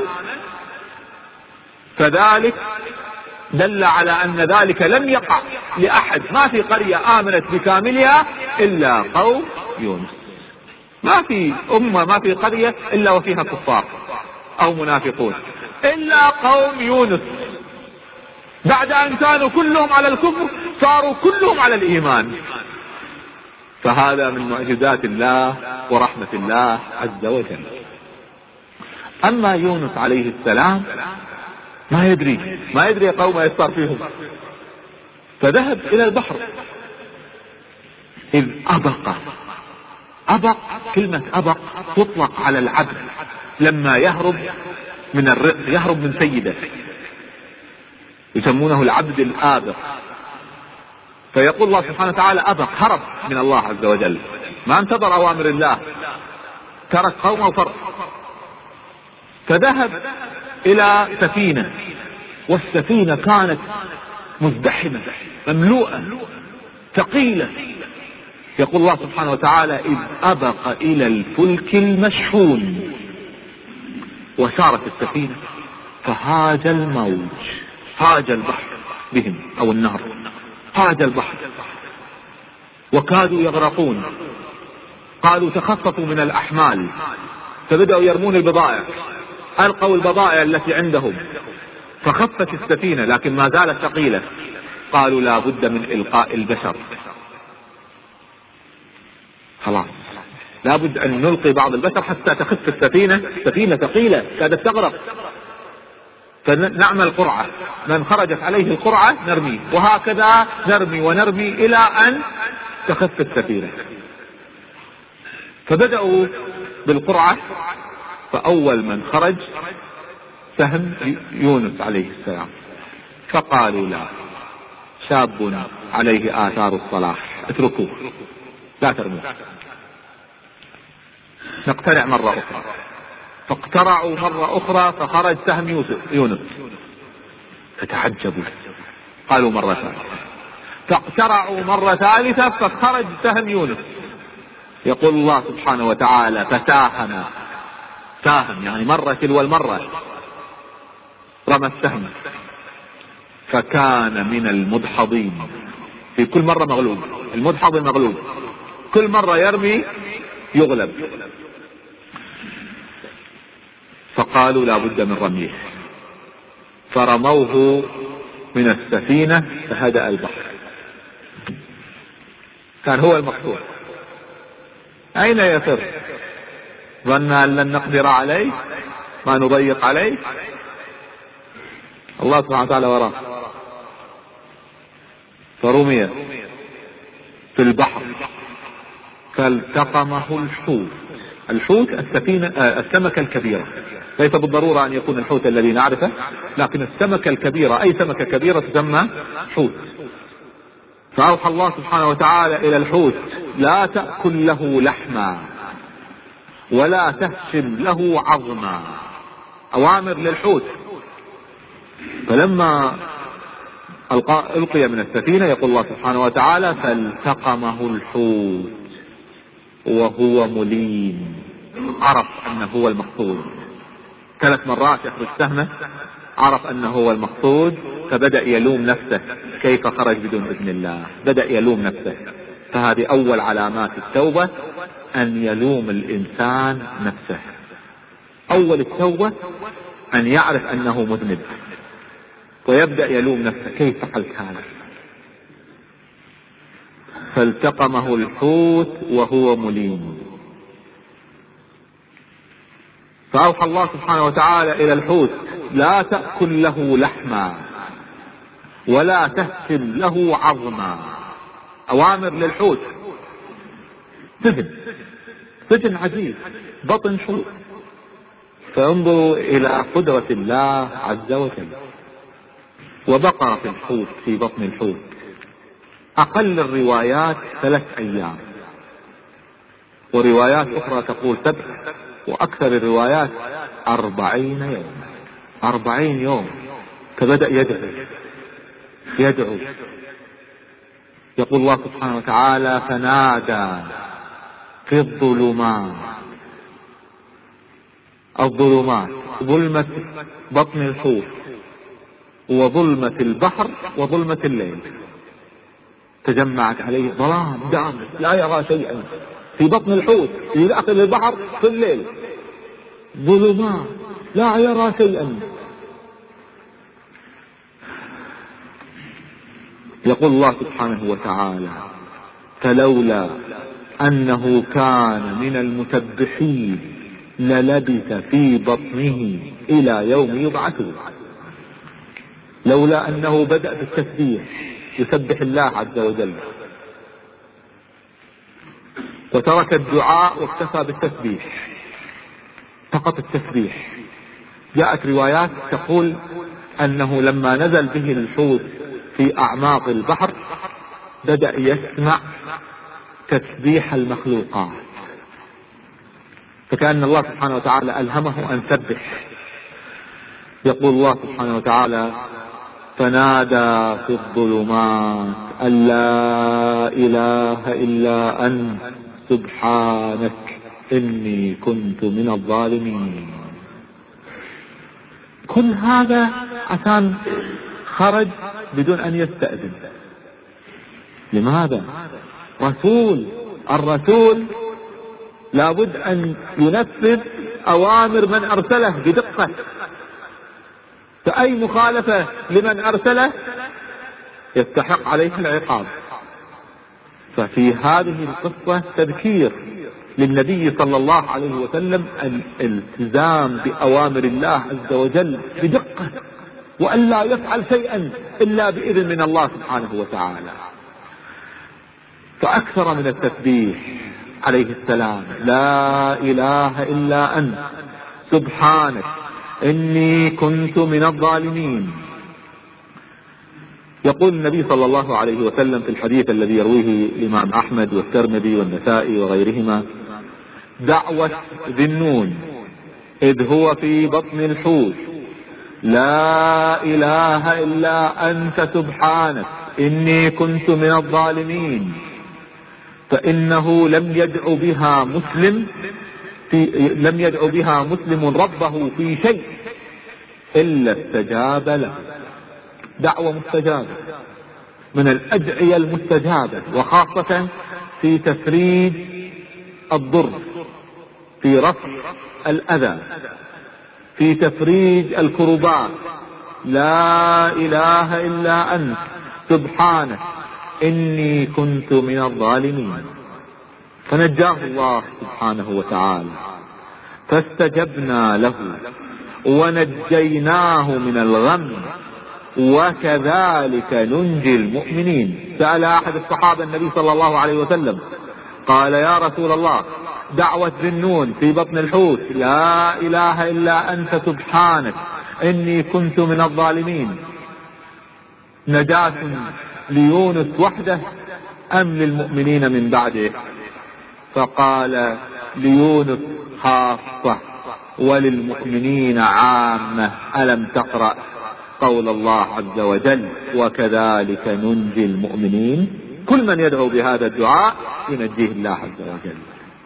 فذلك دل على أن ذلك لم يقع لأحد، ما في قرية آمنت بكاملها إلا قوم يونس، ما في أمة ما في قرية إلا وفيها كفار أو منافقون إلا قوم يونس، بعد أن كانوا كلهم على الكفر صاروا كلهم على الإيمان. فهذا من معجزات الله ورحمة الله عز وجل. أما يونس عليه السلام ما يدري ما يدري قوم يصار فيهم، فذهب إلى البحر إذ أبق. أبق، كلمة أبق تطلق على العبد لما يهرب من الرق، يهرب من سيده، يسمونه العبد الآبق. فيقول الله سبحانه وتعالى أبق، هرب من الله عز وجل، ما انتظر أوامر الله، ترك قومه وفر، فذهب إلى سفينة، والسفينة كانت مزدحمة مملوءة ثقيلة. يقول الله سبحانه وتعالى إذ أبق إلى الفلك المشحون، وسارت السفينة فهاج الموج، هاج البحر بهم أو النهر، هاج البحر وكادوا يغرقون. قالوا تخففوا من الأحمال، فبدأوا يرمون البضائع، ألقوا البضائع التي عندهم، فخفت السفينة لكن ما زالت ثقيلة. قالوا لا بد من إلقاء البشر، خلاص لا بد أن نلقي بعض البشر حتى تخف السفينة، سفينة ثقيلة كادت تغرق. فنعمل قرعة، من خرجت عليه القرعة نرميه، وهكذا نرمي ونرمي إلى أن تخف السفينة. فبدأوا بالقرعة، فأول من خرج سهم يونس عليه السلام، فقالوا لا، شاب عليه آثار الصلاح، اتركوه لا ترموه، نقترع مرة أخرى. فاقترعوا مرة أخرى فخرج سهم يوسف يونس، فتعجبوا، قالوا مرة ثالثة، فاقترعوا مرة ثالثة فخرج سهم يونس. يقول الله سبحانه وتعالى فساهم، ساهم يعني مرة تلو المرة، رمى السهم فكان من المدحضين، في كل مرة مغلوب، المدحض المغلوب، كل مرة يرمي يغلب. فقالوا لا بد من رميه، فرموه من السفينة فهدأ البحر. كان هو المقصود، أين يفر؟ ظن أن لن نقدر عليه، ما نضيق عليه، الله سبحانه وتعالى وراه، فرمي في البحر فالتقمه الحوت. الحوت السفينة آه السمكة الكبيرة، ليس بالضرورة أن يكون الحوت الذي نعرفه، لكن السمكة الكبيرة، أي سمكة كبيرة تسمى حوت. فأوحى الله سبحانه وتعالى إلى الحوت لا تأكل له لحما ولا تهشم له عظما، أوامر للحوت. فلما ألقي من السفينة يقول الله سبحانه وتعالى فالتقمه الحوت وهو مليم، عرف أنه هو المقصود، ثلاث مرات يخرج سهمه، عرف أنه هو المقصود، فبدأ يلوم نفسه كيف خرج بدون إذن الله، بدأ يلوم نفسه. فهذه أول علامات التوبة، أن يلوم الإنسان نفسه. أول التوبة أن يعرف أنه مذنب ويبدأ يلوم نفسه، كيف فعلت هذا؟ فالتقمه الحوت وهو مليم. فأوحى الله سبحانه وتعالى إلى الحوت لا تأكل له لحما ولا تهشم له عظما، أوامر للحوت. سجن، سجن عزيز، بطن حوت. فانظروا إلى قدرة الله عز وجل. وبقى في الحوت، في بطن الحوت، أقل الروايات ثلاث أيام، وروايات أخرى تقول سبع، وأكثر الروايات أربعين يوم، أربعين يوم. فبدأ يدعو يدعو يقول الله سبحانه وتعالى فنادى في الظلمات، الظلمات ظلمة بطن الحوت وظلمة البحر وظلمة الليل، تجمعت عليه ظلام دامس لا يرى شيئا في بطن الحوت، في داخل البحر في الليل، ظلمات لا يرى شيئا. يقول الله سبحانه وتعالى فلولا أنه كان من المسبحين للبث في بطنه إلى يوم يبعثون. لولا أنه بدأ بالتسبيح، يسبح الله عز وجل، وترك الدعاء واكتفى بالتسبيح فقط، التسبيح. جاءت روايات تقول أنه لما نزل به الحوت في أعماق البحر بدأ يسمع تسبيح المخلوقات، فكأن الله سبحانه وتعالى ألهمه أن سبح. يقول الله سبحانه وتعالى: فنادى في الظلمات أن لا إله إلا أنت سبحانك إني كنت من الظالمين. كل هذا عشان خرج بدون أن يستأذن. لماذا؟ رسول، الرسول لابد أن ينفذ أوامر من أرسله بدقة، فأي مخالفة لمن أرسله يستحق عليه العقاب. ففي هذه القصة تذكير للنبي صلى الله عليه وسلم الالتزام بأوامر الله عز وجل بدقة، وأن لا يفعل شيئا إلا بإذن من الله سبحانه وتعالى. فأكثر من التسبيح عليه السلام: لا إله إلا أنت سبحانك إني كنت من الظالمين. يقول النبي صلى الله عليه وسلم في الحديث الذي يرويه الإمام أحمد والترمذي والنسائي وغيرهما: دعوة ذي النون إذ هو في بطن الحوت: لا إله إلا أنت سبحانك إني كنت من الظالمين. فإنه لم يدع بها مسلم في لم يدع بها مسلم ربه في شيء إلا استجاب له. دعوة مستجابة من الأدعية المستجابة، وخاصة في تفريج الضر، في رفع الأذى، في تفريج الكربات. لا إله إلا أنت سبحانك إني كنت من الظالمين. فنجاه الله سبحانه وتعالى، فاستجبنا له ونجيناه من الغم وكذلك ننجي المؤمنين. سأل أحد الصحابة النبي صلى الله عليه وسلم قال: يا رسول الله، دعوة ذي النون في بطن الحوت: لا إله إلا أنت سبحانك إني كنت من الظالمين، نجاة ليونس وحده أم للمؤمنين من بعده؟ فقال: ليونس خاصة وللمؤمنين عامة. ألم تقرأ قول الله عز وجل: وكذلك ننجي المؤمنين؟ كل من يدعو بهذا الدعاء ينجيه الله عز وجل.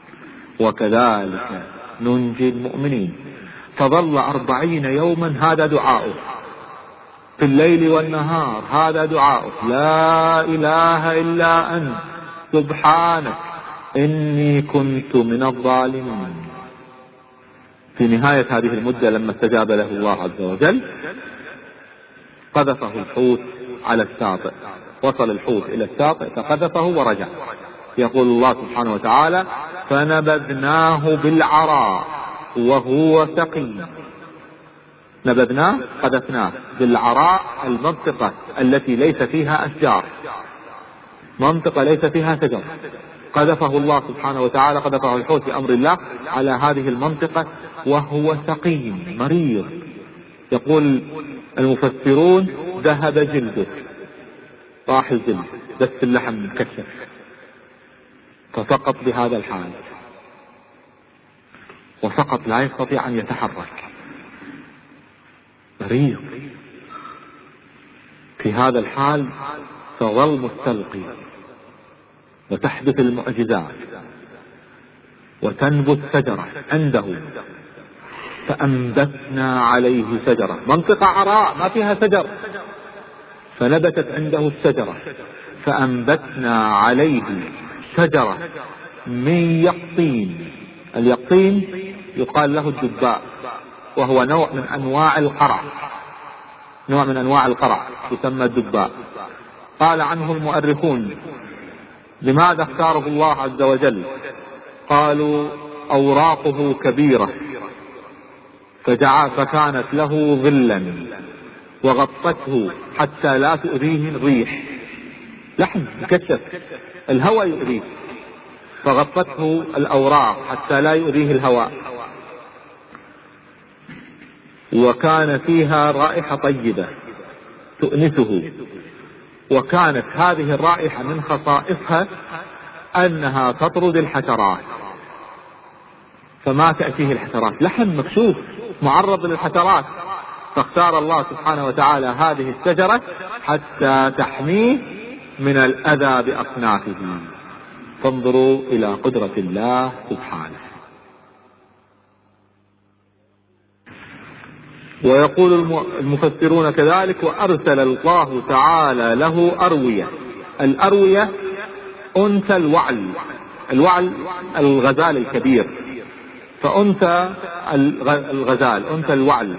وكذلك ننجي المؤمنين. فظل أربعين يوما هذا دعاؤه، في الليل والنهار هذا دعاؤه: لا إله إلا أنت سبحانك إني كنت من الظالمين. في نهاية هذه المدة لما استجاب له الله عز وجل قذفه الحوت على الشاطئ، وصل الحوت إلى الشاطئ فقذفه ورجع. يقول الله سبحانه وتعالى: فنبذناه بالعراء وهو سقيم. نبذناه، قذفناه بالعراء، المنطقة التي ليس فيها أشجار، منطقة ليس فيها شجر، قذفه الله سبحانه وتعالى، قذفه الحوت بأمر الله على هذه المنطقة وهو سقيم مريض. يقول المفسرون: ذهب جلده، راح الجلد، بس اللحم مكشف، فسقط بهذا الحال، وسقط لا يستطيع أن يتحرك، مريض. في هذا الحال فظل مستلقي، وتحدث المعجزات، وتنبت شجرة عنده، فأنبتنا عليه شجرة، منطقة عراء ما فيها شجر، فنبتت عنده الشجرة، فأنبتنا عليه شجرة من يقطين. اليقطين يقال له الدباء، وهو نوع من أنواع القرع، نوع من أنواع القرع يسمى الدباء. قال عنه المؤرخون: لماذا اختاره الله عز وجل؟ قالوا: أوراقه كبيرة فجعل فكانت له ظلا وغطته حتى لا تؤذيه الريح، لحم مكشف، الهواء يؤذيه، فغطته الأوراق حتى لا يؤذيه الهواء، وكان فيها رائحة طيبة تؤنسه، وكانت هذه الرائحة من خصائصها أنها تطرد الحشرات، فما تأتيه الحشرات، لحم مكشوف معرض للحشرات، فاختار الله سبحانه وتعالى هذه الشجرة حتى تحميه من الأذى بأصنافه. فانظروا إلى قدرة الله سبحانه. ويقول المفسرون كذلك: وأرسل الله تعالى له أروية. الأروية أنثى الوعل، الوعل الغزال الكبير، فأنثى الغزال أنثى الوعل،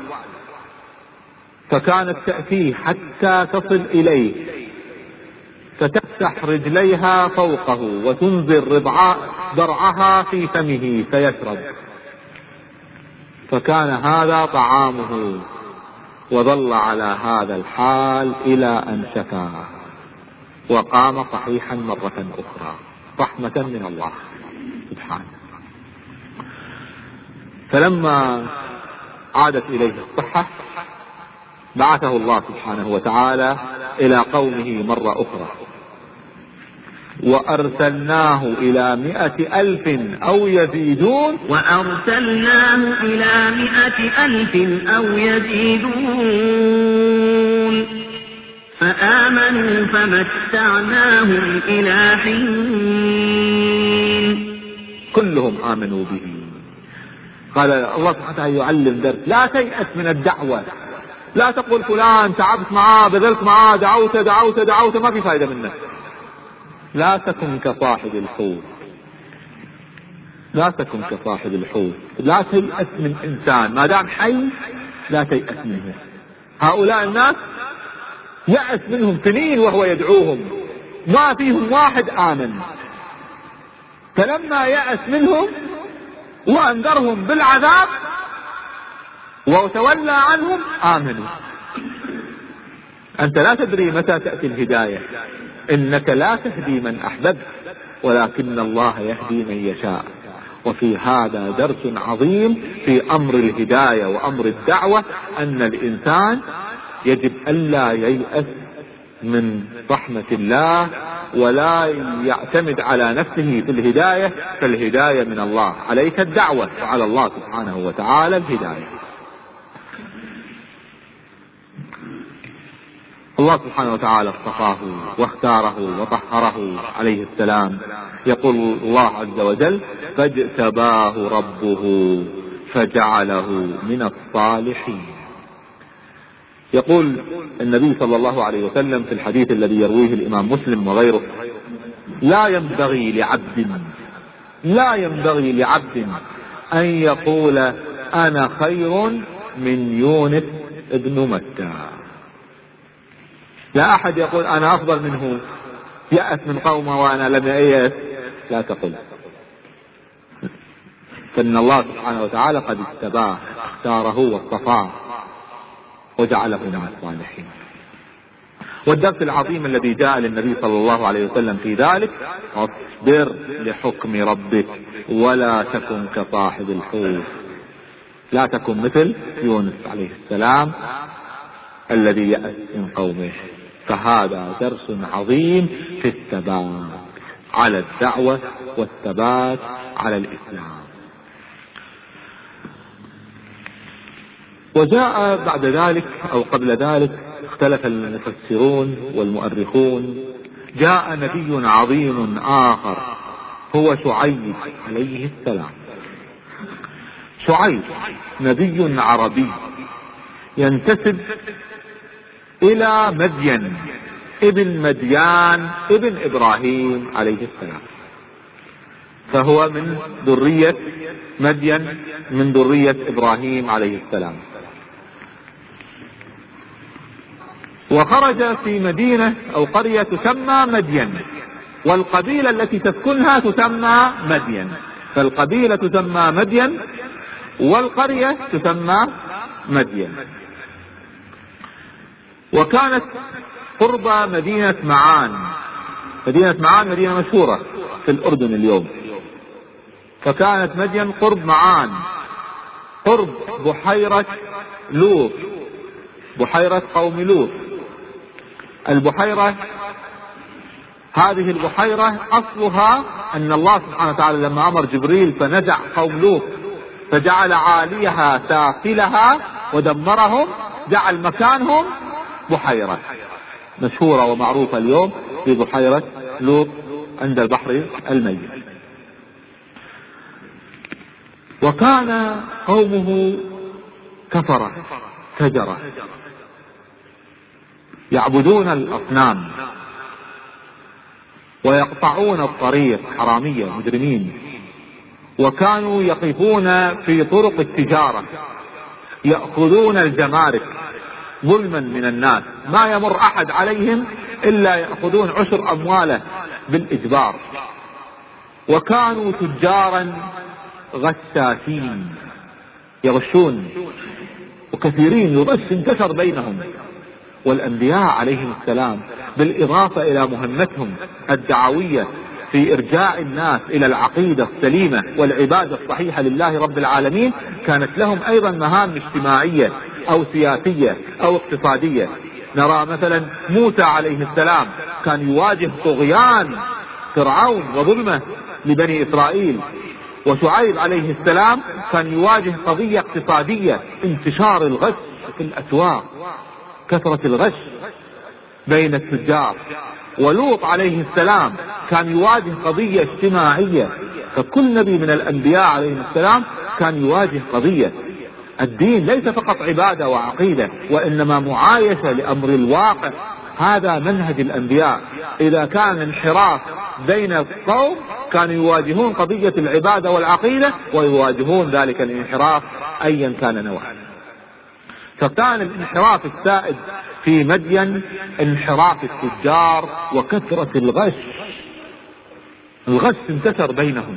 فكانت تأتيه حتى تصل إليه فتفتح رجليها فوقه وتنزل ضرعها في فمه فيشرب، فكان هذا طعامه، وظل على هذا الحال إلى أن شفى وقام صحيحا مرة أخرى، رحمة من الله سبحانه. فلما عادت إليه الصحة بعثه الله سبحانه وتعالى إلى قومه مرة أخرى: وأرسلناه إلى مئة ألف أو يزيدون وأرسلناه إلى مئة ألف أو يزيدون فآمنوا فمتعناهم إلى حين. كلهم آمنوا به. قال الله سبحانه وتعالى يعلم درس: لا تيأس من الدعوة، لا تقول فلان تعبت معاه بذلت معاه دعوت دعوت دعوت ما في فائدة منه. لا تكن كصاحب الحوت، لا تكن كصاحب الحوت، لا تيأس من إنسان ما دام حي، لا تيأس منه. هؤلاء الناس يأس منهم سنين وهو يدعوهم، ما فيهم واحد آمن، فلما يأس منهم وأنذرهم بالعذاب وتولى عنهم آمنوا. أنت لا تدري متى تأتي الهداية، إنك لا تهدي من أحببت ولكن الله يهدي من يشاء. وفي هذا درس عظيم في أمر الهداية وأمر الدعوة، أن الإنسان يجب ألا ييأس من رحمة الله ولا يعتمد على نفسه في الهداية، فالهداية من الله، عليك الدعوة وعلى الله سبحانه وتعالى الهداية. الله سبحانه وتعالى اصطفاه واختاره وطهره عليه السلام. يقول الله عز وجل: فاجتباه ربه فجعله من الصالحين. يقول النبي صلى الله عليه وسلم في الحديث الذي يرويه الإمام مسلم وغيره: لا ينبغي لعبد لا ينبغي لعبد أن يقول أنا خير من يونس ابن متى. لا أحد يقول أنا أفضل منه، يأس من قومه وأنا لم يأس، لا تقل، فإن الله سبحانه وتعالى قد اجتباه، اختاره واصطفاه وجعله من الصالحين. والدرس العظيم الذي جاء للنبي صلى الله عليه وسلم في ذلك: اصبر لحكم ربك ولا تكن كصاحب الحوت. لا تكن مثل يونس عليه السلام الذي يأس من قومه. فهذا درس عظيم في الثبات على الدعوة والثبات على الإسلام. وجاء بعد ذلك أو قبل ذلك، اختلف المفسرون والمؤرخون، جاء نبي عظيم آخر هو شعيب عليه السلام. شعيب نبي عربي ينتسب إلى مدين ابن مديان ابن إبراهيم عليه السلام، فهو من ذرية مدين من ذرية إبراهيم عليه السلام. وخرج في مدينة أو قرية تسمى مدين، والقبيلة التي تسكنها تسمى مدين، فالقبيلة تسمى مدين والقرية تسمى مدين. وكانت قرب مدينة معان. مدينة معان مدينة مشهورة في الأردن اليوم، فكانت مدين قرب معان، قرب بحيرة لوط، بحيرة قوم لوط. البحيرة هذه البحيرة أصلها أن الله سبحانه وتعالى لما أمر جبريل فنزع قوم لوط فجعل عاليها سافلها ودمرهم، جعل مكانهم بحيرة مشهورة ومعروفة اليوم ببحيرة لوط عند البحر الميت. وكان قومه كفرة فجرة يعبدون الأصنام ويقطعون الطريق، حرامية مجرمين. وكانوا يقفون في طرق التجارة يأخذون الجمارك ظلما من الناس، ما يمر أحد عليهم إلا يأخذون عشر أمواله بالإجبار. وكانوا تجارا غشاشين يغشون، وكثيرين يغش انتشر بينهم. والأنبياء عليهم السلام بالإضافة إلى مهمتهم الدعوية في إرجاع الناس إلى العقيدة السليمة والعبادة الصحيحة لله رب العالمين، كانت لهم أيضا مهام اجتماعية أو سياسية أو اقتصادية. نرى مثلا موسى عليه السلام كان يواجه طغيان فرعون وظلمه لبني إسرائيل، وشعيب عليه السلام كان يواجه قضية اقتصادية، انتشار الغش في الأسواق، كثرة الغش بين التجار. ولوط عليه السلام كان يواجه قضية اجتماعية. فكل نبي من الأنبياء عليه السلام كان يواجه قضية. الدين ليس فقط عبادة وعقيدة، وإنما معايشة لأمر الواقع. هذا منهج الأنبياء. إذا كان انحراف بين القوم كانوا يواجهون قضية العبادة والعقيدة ويواجهون ذلك الانحراف أيا كان نوعه. فكان الانحراف السائد في مدين انحراف التجار وكثرة الغش. الغش انتشر بينهم.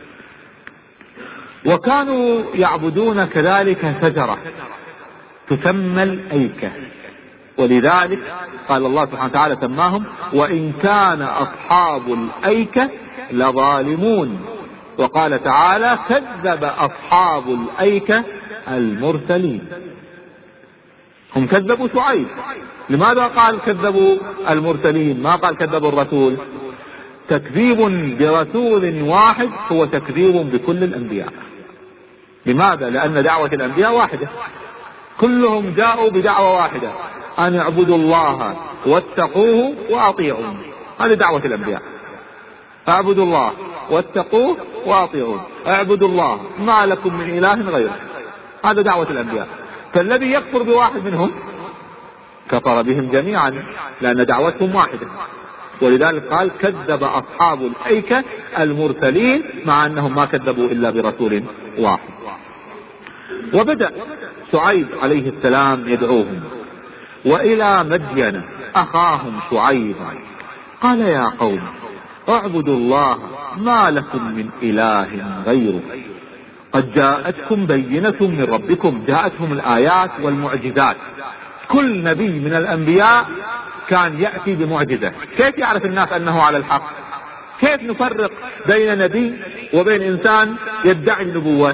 وكانوا يعبدون كذلك شجرة تسمى الأيكة، ولذلك قال الله سبحانه وتعالى سماهم وإن كان أصحاب الأيكة لظالمون. وقال تعالى كذب أصحاب الأيكة المرسلين. هم كذبوا شعيب. لماذا قال كذبوا المرسلين ما قال كذبوا الرسول؟ تكذيب برسول واحد هو تكذيب بكل الأنبياء. لماذا؟ لأن دعوة الأنبياء واحدة، كلهم جاءوا بدعوة واحدة، أن اعبدوا الله واتقوه وأطيعون. هذه دعوة الأنبياء. اعبدوا الله واتقوه وأطيعون، اعبدوا الله ما لكم من إله غيره. هذا دعوة الأنبياء. فالذي يكفر بواحد منهم كفر بهم جميعا، لأن دعوتهم واحدة. ولذلك قال كذب أصحاب الأيكة المرسلين، مع أنهم ما كذبوا إلا برسول واحد. وبدأ شعيب عليه السلام يدعوهم. وإلى مدين أخاهم شعيبا قال يا قوم اعبدوا الله ما لكم من إله غيره قد جاءتكم بينة من ربكم. جاءتهم الآيات والمعجزات. كل نبي من الأنبياء كان يأتي بمعجزة. كيف يعرف الناس أنه على الحق؟ كيف نفرق بين نبي وبين إنسان يدعي النبوة؟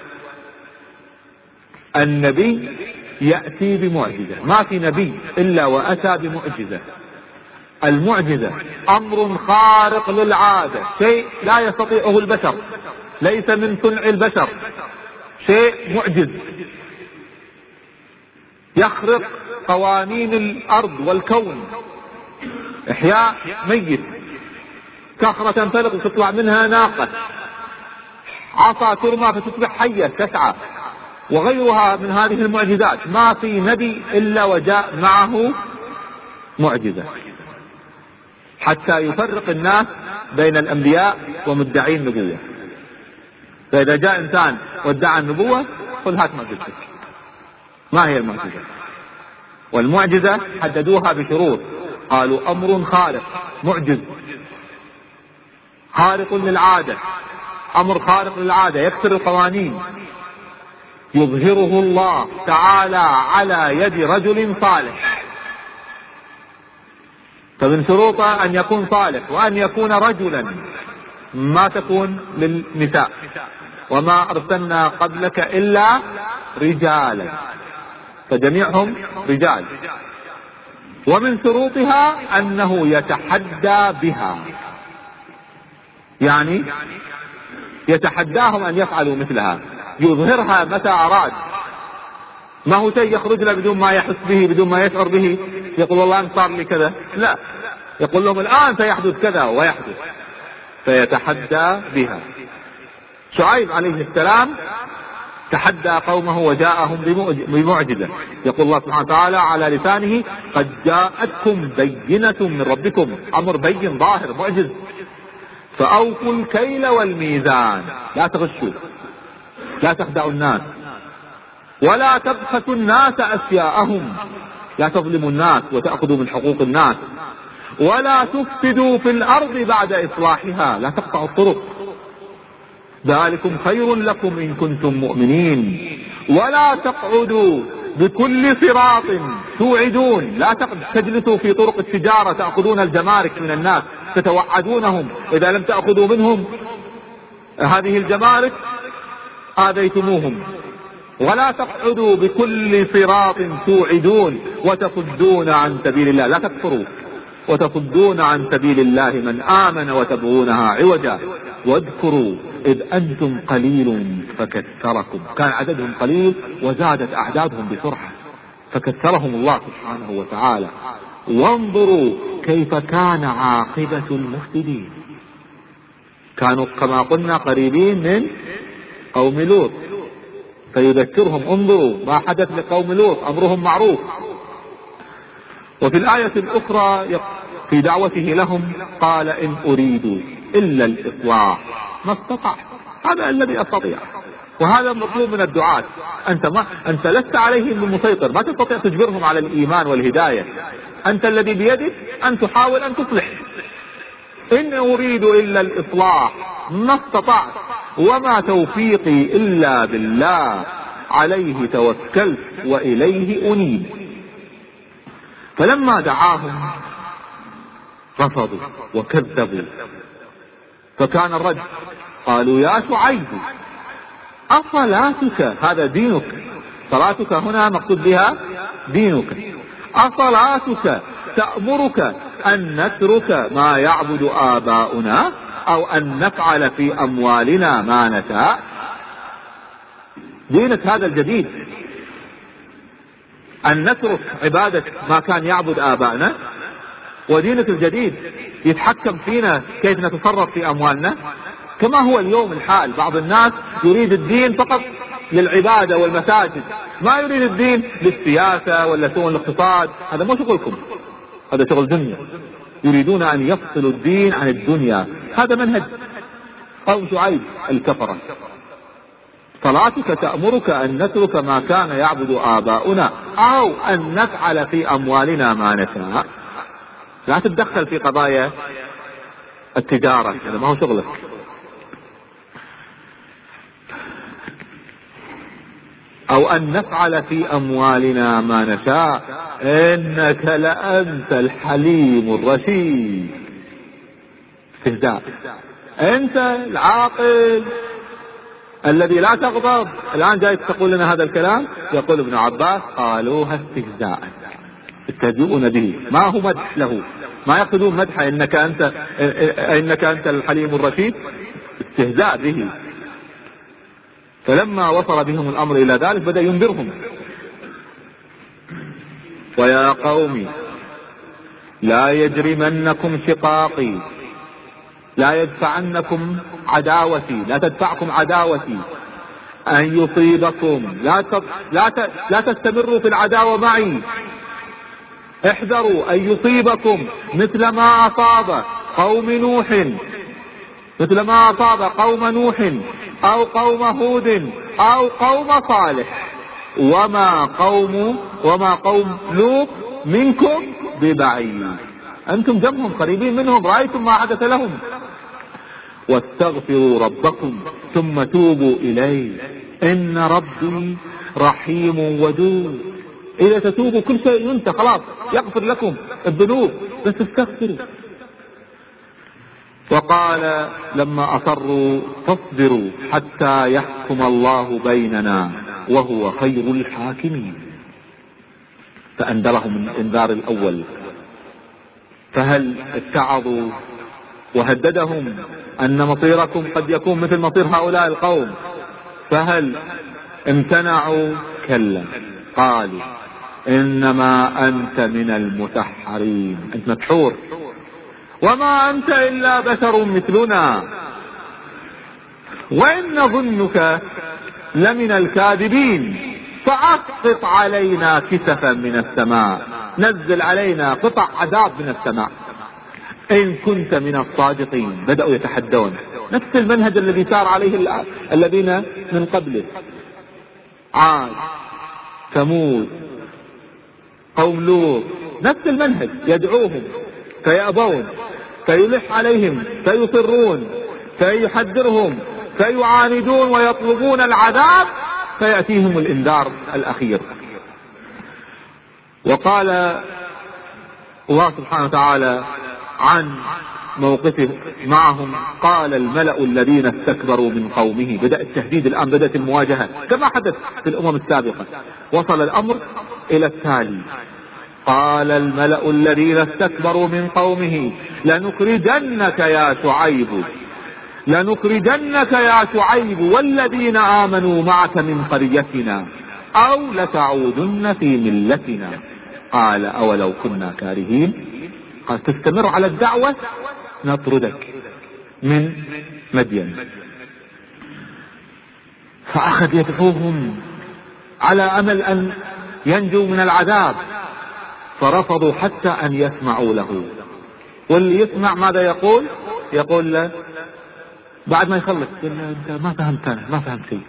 النبي يأتي بمعجزة. ما في نبي إلا وأتى بمعجزة. المعجزة أمر خارق للعادة، شيء لا يستطيعه البشر، ليس من صنع البشر، شيء معجز يخرق قوانين الأرض والكون. إحياء ميت، كخرة تنفلق وتطلع منها ناقة، عصا ترمى فتصبح حية تسعى، وغيرها من هذه المعجزات. ما في نبي إلا وجاء معه معجزة حتى يفرق الناس بين الأنبياء ومدعي النبوة. فإذا جاء إنسان وادعى النبوة قل هات معجزتك. ما هي المعجزة؟ والمعجزة حددوها بشروط، قالوا أمر خارق، معجز خارق للعادة، أمر خارق للعادة يكسر القوانين، يظهره الله تعالى على يد رجل صالح. فمن شروطه أن يكون صالح وأن يكون رجلا. ما تكون للنساء، وما أرسلنا قبلك إلا رجالا، فجميعهم رجال. ومن شروطها أنه يتحدى بها، يعني يتحداهم أن يفعلوا مثلها، يظهرها متى أراد، ما هو شيء يخرج له بدون ما يحس به، بدون ما يشعر به، يقول والله أن صار لي كذا، لا، يقول لهم الآن سيحدث كذا ويحدث، فيتحدى بها. شعيب عليه السلام تحدى قومه وجاءهم بمعجزة، يقول الله سبحانه وتعالى على لسانه: قد جاءتكم بينة من ربكم، أمر بين ظاهر معجز، فأوفوا الكيل والميزان، لا تغشوا، لا تخدعوا الناس، ولا تبخسوا الناس أشياءهم، لا تظلموا الناس وتأخذوا من حقوق الناس، ولا تفسدوا في الأرض بعد إصلاحها، لا تقطعوا الطرق، ذلكم خير لكم إن كنتم مؤمنين، ولا تقعدوا بكل صراط توعدون، لا تجلسوا في طرق التجارة تأخذون الجمارك من الناس، تتوعدونهم، إذا لم تأخذوا منهم هذه الجمارك آذيتموهم. ولا تقعدوا بكل صراط توعدون وتصدون عن سبيل الله، لا تكفروا، وتصدون عن سبيل الله من آمن وتبغونها عوجا، واذكروا إذ أنتم قليل فكثركم، كان عددهم قليل وزادت أعدادهم بسرعة، فكثرهم الله سبحانه وتعالى. وانظروا كيف كان عاقبة المفسدين، كانوا كما قلنا قريبين من قوم لوط، فيذكرهم: انظروا ما حدث لقوم لوط، أمرهم معروف. وفي الآية الأخرى في دعوته لهم قال: إن أريد إلا الإصلاح ما استطع، هذا الذي أستطيع، وهذا مطلوب من الدعاة. أنت, ما أنت لست عليهم بمسيطر، ما تستطيع تجبرهم على الإيمان والهداية، أنت الذي بيدك أن تحاول أن تصلح. إن أريد إلا الإصلاح ما استطعت، وما توفيقي إلا بالله، عليه توكلت وإليه أنيب. فلما دعاهم رفضوا وكذبوا، فكان الرد: قالوا يا شعيب أصلاتك، هذا دينك، صلاتك هنا مقصود بها دينك، أصلاتك تأمرك أن نترك ما يعبد آباؤنا أو أن نفعل في أموالنا ما نشاء؟ دينك هذا الجديد أن نترك عبادة ما كان يعبد آباؤنا، ودينك الجديد يتحكم فينا كيف نتصرف في أموالنا، كما هو اليوم الحال. بعض الناس يريد الدين فقط للعبادة والمساجد، ما يريد الدين للسياسة ولا شؤون الاقتصاد، هذا مو شغلكم، هذا شغل دنيا، يريدون أن يفصلوا الدين عن الدنيا. هذا منهج قوم شعيب الكفرة. صلاتك تأمرك أن نترك ما كان يعبد آباؤنا أو أن نفعل في أموالنا ما نشاء، لا تتدخل في قضايا التجارة، هذا ما هو شغلك. أو أن نفعل في أموالنا ما نشاء إنك لأنت الحليم الرشيد. استهزاء، أنت العاقل الذي لا تغضب، الآن جاي تقول لنا هذا الكلام؟ يقول ابن عباس: قالوها استهزاء، يستهزئون به، ما هو مدح له، ما يقصدون مدح إنك أنت إنك أنت الحليم الرشيد، استهزاء به. فلما وصل بهم الأمر إلى ذلك بدأ ينذرهم: ويا قوم لا يجرمنكم شقاقي، لا يدفعنكم عداوتي، لا تدفعكم عداوتي أن يصيبكم، لا لا لا تستمروا في العداوة معي، احذروا أن يصيبكم مثل ما أصاب قوم نوح، مثل ما أصاب قوم نوح أو قوم هود أو قوم صالح، وما قوم وما قوم لوط منكم ببعيد، أنتم جنبهم قريبين منهم، رأيتم ما حدث لهم. واستغفروا ربكم ثم توبوا إليه إن ربي رحيم ودود. إذا تتوبوا كل شيء ينتهي، خلاص يغفر لكم الذنوب، بس استغفروا. وقال لما أصروا فاصبروا حتى يحكم الله بيننا وهو خير الحاكمين، فأنذرهم الإنذار الأول. فهل اتعظوا وهددهم أن مصيركم قد يكون مثل مصير هؤلاء القوم؟ فهل امتنعوا؟ كلا، قالوا إنما أنت من المسحرين، أنت مسحور، وما أنت إلا بشر مثلنا، وإن نظنك لمن الكاذبين، فأسقط علينا كسفا من السماء، نزل علينا قطع عذاب من السماء إن كنت من الصادقين. بدأوا يتحدون نفس المنهج الذي سار عليه الذين من قبله، عاد، ثمود، قوم لوط، نفس المنهج، يدعوهم فيأبون، فيلح عليهم، فيصرون، فيحذرهم، فيعاندون ويطلبون العذاب، فيأتيهم الإنذار الأخير. وقال الله سبحانه وتعالى عن موقفه معهم: قال الملأ الذين استكبروا من قومه. بدأ التهديد الآن، بدأت المواجهة كما حدث في الأمم السابقة. وصل الأمر إلى التالي: قال الملأ الذين استكبروا من قومه لنخرجنك يا شعيب لنخرجنك يا شعيب والذين آمنوا معك من قريتنا أو لتعودن في ملتنا. قال أولو كنا كارهين. قال تستمر على الدعوة نطردك من مدين. فأخذ يدعوهم على أمل أن ينجوا من العذاب، فرفضوا حتى أن يسمعوا له. واللي يسمع ماذا يقول؟ يقول له بعد ما يخلص: أنت ما فهمت، أنا ما فهمت شيء.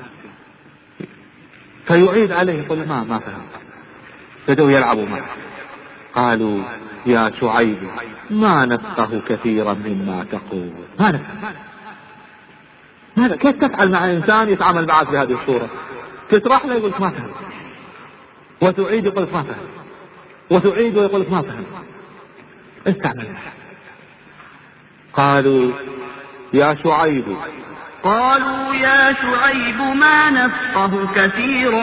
فيعيد عليه يقول ما ما فهمت. بدأوا يلعبوا معه. قالوا يا شعيب ما نفقه كثيرا مما تقول. ما نفهم. ماذا؟ كيف تفعل مع إنسان يتعامل معك بهذه الصورة؟ تشرح له يقول ما فهم، وتعيد يقول ما فهم، وتعيد ويقول ما فهم. استعمل. قالوا يا شعيب قالوا يا شعيب ما نفقه كثيرا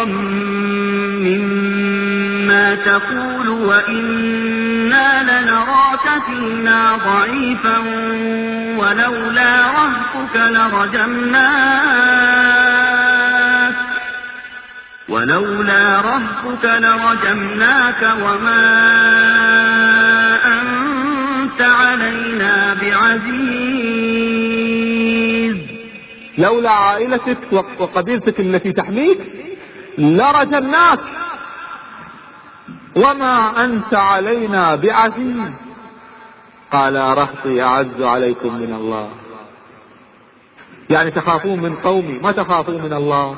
مما تقول وإنا لنراك فينا ضعيفا ولولا رهطك لرجمناك ولولا رهطك لرجمناك وما أنت علينا بعزيز. لولا عائلتك وقبيلتك التي تحميك لرجمناك وما أنت علينا بعزيز. قال رهطي أعز عليكم من الله. يعني تخافون من قومي، ما تخافون من الله.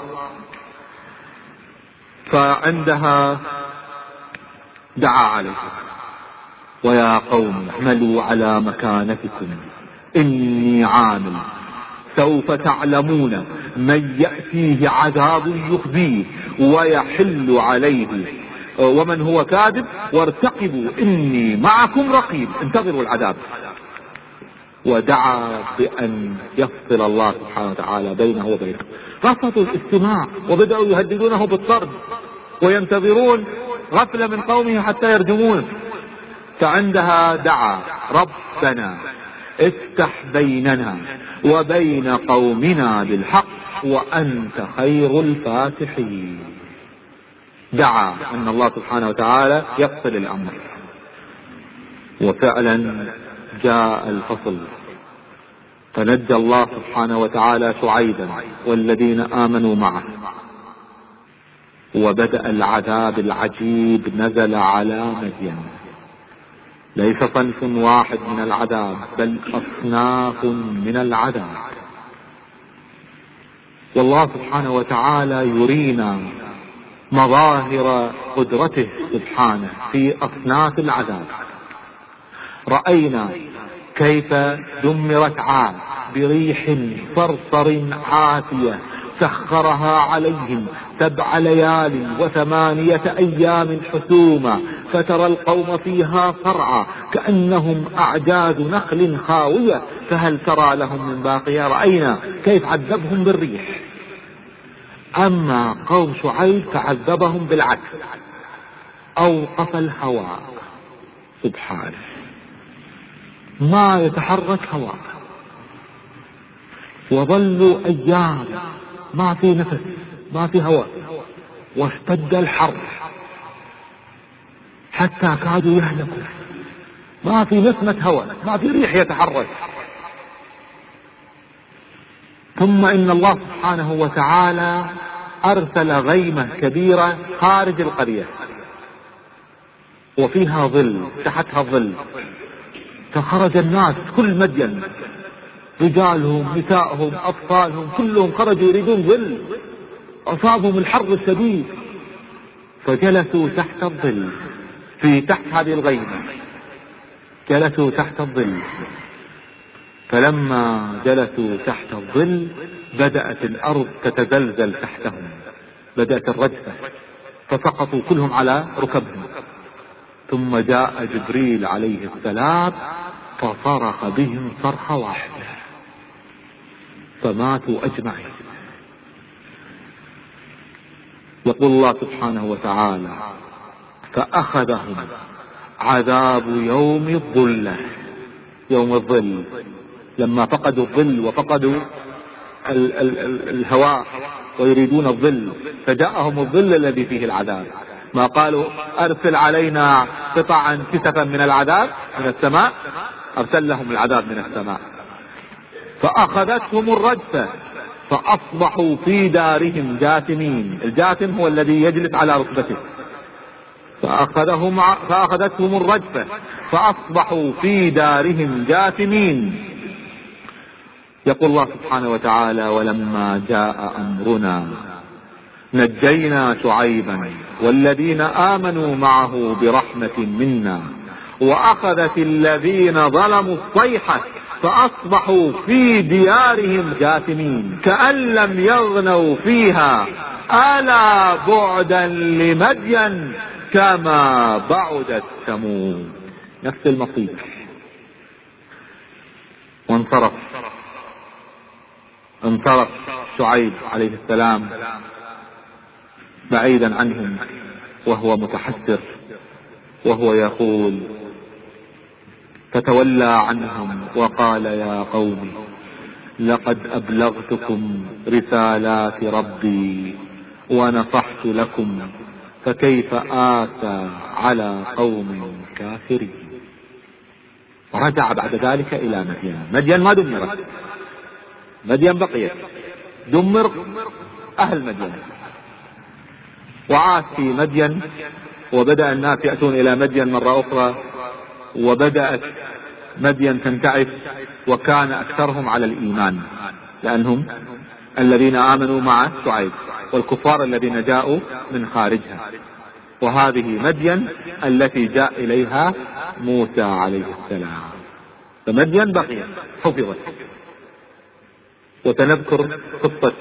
فعندها دعا عليهم: ويا قوم اعملوا على مكانتكم إني عامل، سوف تعلمون من يأتيه عذاب يخزيه ويحل عليه ومن هو كاذب، وارتقبوا إني معكم رقيب. انتظروا العذاب. ودعا بأن يفصل الله سبحانه وتعالى بينه وبينه. رفضوا الاستماع وبدأوا يهددونه بالطرد وينتظرون غفلة من قومه حتى يرجمونه. فعندها دعا: ربنا افتح بيننا وبين قومنا بالحق وأنت خير الفاتحين. دعا أن الله سبحانه وتعالى يفصل الأمر. وفعلا جاء الفصل، فنجى الله سبحانه وتعالى شعيبا والذين آمنوا معه. وبدأ العذاب العجيب نزل على مدين. ليس صنف واحد من العذاب بل أصناف من العذاب. والله سبحانه وتعالى يرينا مظاهر قدرته سبحانه في أصناف العذاب. رأينا كيف دمرت عاد بريح صرصر عاتية سخرها عليهم سبع ليال وثمانية أيام حسوما فترى القوم فيها صرعى كأنهم أعجاز نخل خاوية فهل ترى لهم من باقية. رأينا كيف عذبهم بالريح. أما قوم شعيب فعذبهم بالعكس، أوقف الهواء سبحانه، ما يتحرك هواء، وظلوا أيام ما في نفس ما في هواء، واشتد الحر حتى كادوا يهلكوا، ما في نسمة هواء، ما في ريح يتحرك. ثم إن الله سبحانه وتعالى أرسل غيمة كبيرة خارج القرية وفيها ظل، تحتها ظل، فخرج الناس كل مدين، رجالهم نسائهم أطفالهم كلهم خرجوا يريدون ظل، أصابهم الحر الشديد، فجلسوا تحت الظل في تحت هذه الغيمة، جلسوا تحت الظل. فلما جلسوا تحت الظل بدأت الأرض تتزلزل تحتهم، بدأت الرجفة فسقطوا كلهم على ركبهم. ثم جاء جبريل عليه السلام فصرخ بهم صرخة واحدة فماتوا أجمعين. يقول الله سبحانه وتعالى فأخذهم عذاب يوم الظلة، يوم الظل، لما فقدوا الظل وفقدوا ال ال ال الهواء ويريدون الظل فجاءهم الظل الذي فيه العذاب. ما قالوا أرسل علينا قطعا كسفا من العذاب من السماء، أرسل لهم العذاب من السماء. فأخذتهم الرجفة فأصبحوا في دارهم جاثمين. الجاثم هو الذي يجلس على ركبته. فأخذهم فأخذتهم الرجفة فأصبحوا في دارهم جاثمين. يقول الله سبحانه وتعالى ولما جاء أمرنا نجينا شعيبا والذين آمنوا معه برحمة منا وأخذت الذين ظلموا الصيحة فأصبحوا في ديارهم جاثمين كأن لم يغنوا فيها ألا بعدا لمدين كما بعدت ثمود. نفس المصير. وانصرف انصرف شعيب عليه السلام بعيدا عنهم وهو متحسر، وهو يقول فتولى عنهم وقال يا قوم لقد أبلغتكم رسالات ربي ونصحت لكم فكيف آسى على قوم كافرين. ورجع بعد ذلك إلى مدين. مدين ما دمرت، مدين بقيت، دمر أهل مدين، وعاش في مدين. وبدأ الناس يأتون إلى مدين مرة أخرى، وبدأت مدين تنتعش، وكان أكثرهم على الإيمان لأنهم الذين آمنوا مع شعيب، والكفار الذين جاءوا من خارجها. وهذه مدين التي جاء إليها موسى عليه السلام. فمدين بقيت حفظت. وسنذكر قصة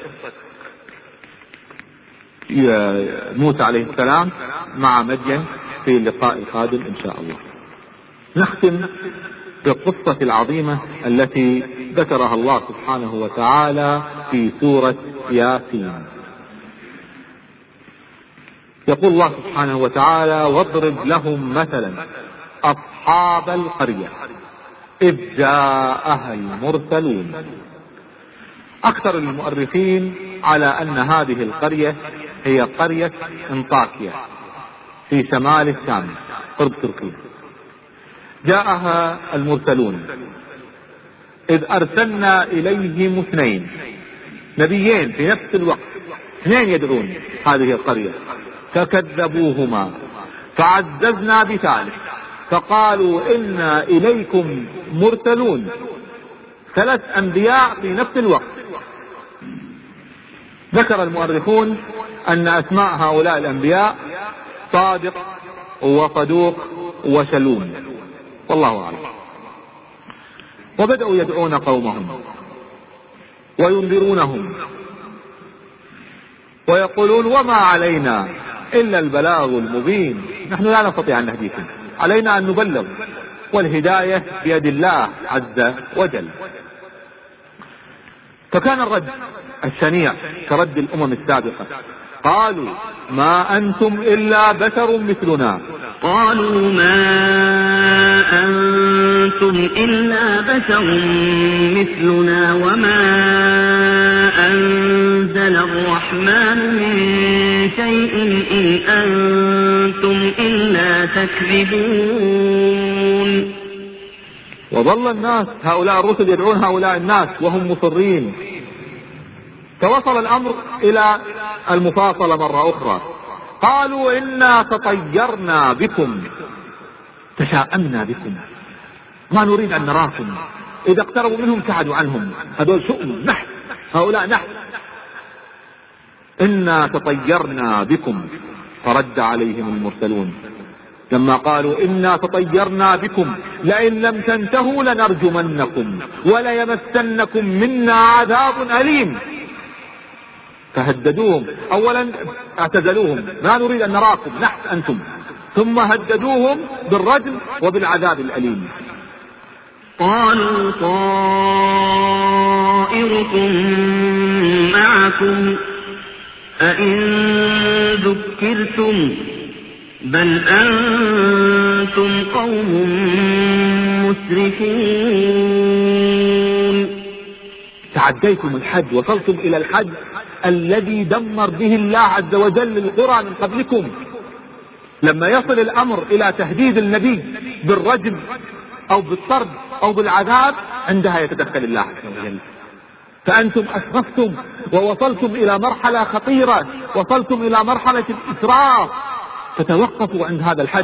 موسى عليه السلام مع مدين في اللقاء القادم إن شاء الله. نختم بالقصة العظيمة التي ذكرها الله سبحانه وتعالى في سورة ياسين. يقول الله سبحانه وتعالى واضرب لهم مثلا أصحاب القرية إذ جاءها المرسلون. أكثر المؤرخين على أن هذه القرية هي قرية انطاكيا في شمال الشام قرب تركيا. جاءها المرسلون إذ أرسلنا إليهم اثنين، نبيين في نفس الوقت، اثنين يدعون هذه القرية، فكذبوهما فعززنا بثالث فقالوا إنا إليكم مرسلون. ثلاث أنبياء في نفس الوقت. ذكر المؤرخون أن أسماء هؤلاء الأنبياء صادق وصدوق وشلوم، والله أعلم. وبدأوا يدعون قومهم وينذرونهم ويقولون وما علينا إلا البلاغ المبين، نحن لا نستطيع أن نهديكم، علينا أن نبلغ، والهداية بيد الله عز وجل. فكان الرد الشنيع كرد الأمم السابقة، قالوا ما أنتم إلا بشر مثلنا. قالوا ما أنتم إلا بشر مثلنا وما أنزل الرحمن من شيء إن أنتم إلا تكذبون. وظل الناس هؤلاء الرسل يدعون هؤلاء الناس وهم مصرين، فوصل الأمر إلى المفاصلة مرة أخرى. قالوا إنا تطيرنا بكم، تشاءمنا بكم، ما نريد أن نراكم، إذا اقتربوا منهم ابتعدوا عنهم، هذول شؤم نحن، هؤلاء نحن. إنا تطيرنا بكم، فرد عليهم المرسلون لما قالوا إنا تطيرنا بكم لئن لم تنتهوا لنرجمنكم وليمسنكم منا عذاب أليم. فهددوهم، أولا اعتزلوهم، ما نريد أن نراكم نحن أنتم، ثم هددوهم بالرجم وبالعذاب الأليم. قالوا طائركم معكم أئن ذكرتم بل أنتم قوم مسرفون. تعديتم الحد، وصلتم إلى الحد الذي دمر به الله عز وجل القرى من قبلكم. لما يصل الأمر إلى تهديد النبي بالرجم أو بالطرد أو بالعذاب، عندها يتدخل الله عز وجل. فأنتم أسرفتم ووصلتم إلى مرحلة خطيرة، وصلتم إلى مرحلة الإسراف، فتوقفوا عند هذا الحد.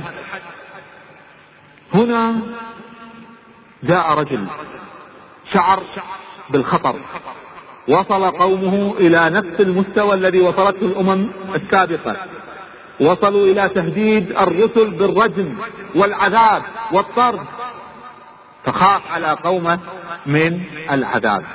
هنا جاء رجل شعر بالخطر، وصل قومه إلى نفس المستوى الذي وصلته الأمم السابقة، وصلوا إلى تهديد الرسل بالرجم والعذاب والطرد، فخاف على قومه من العذاب.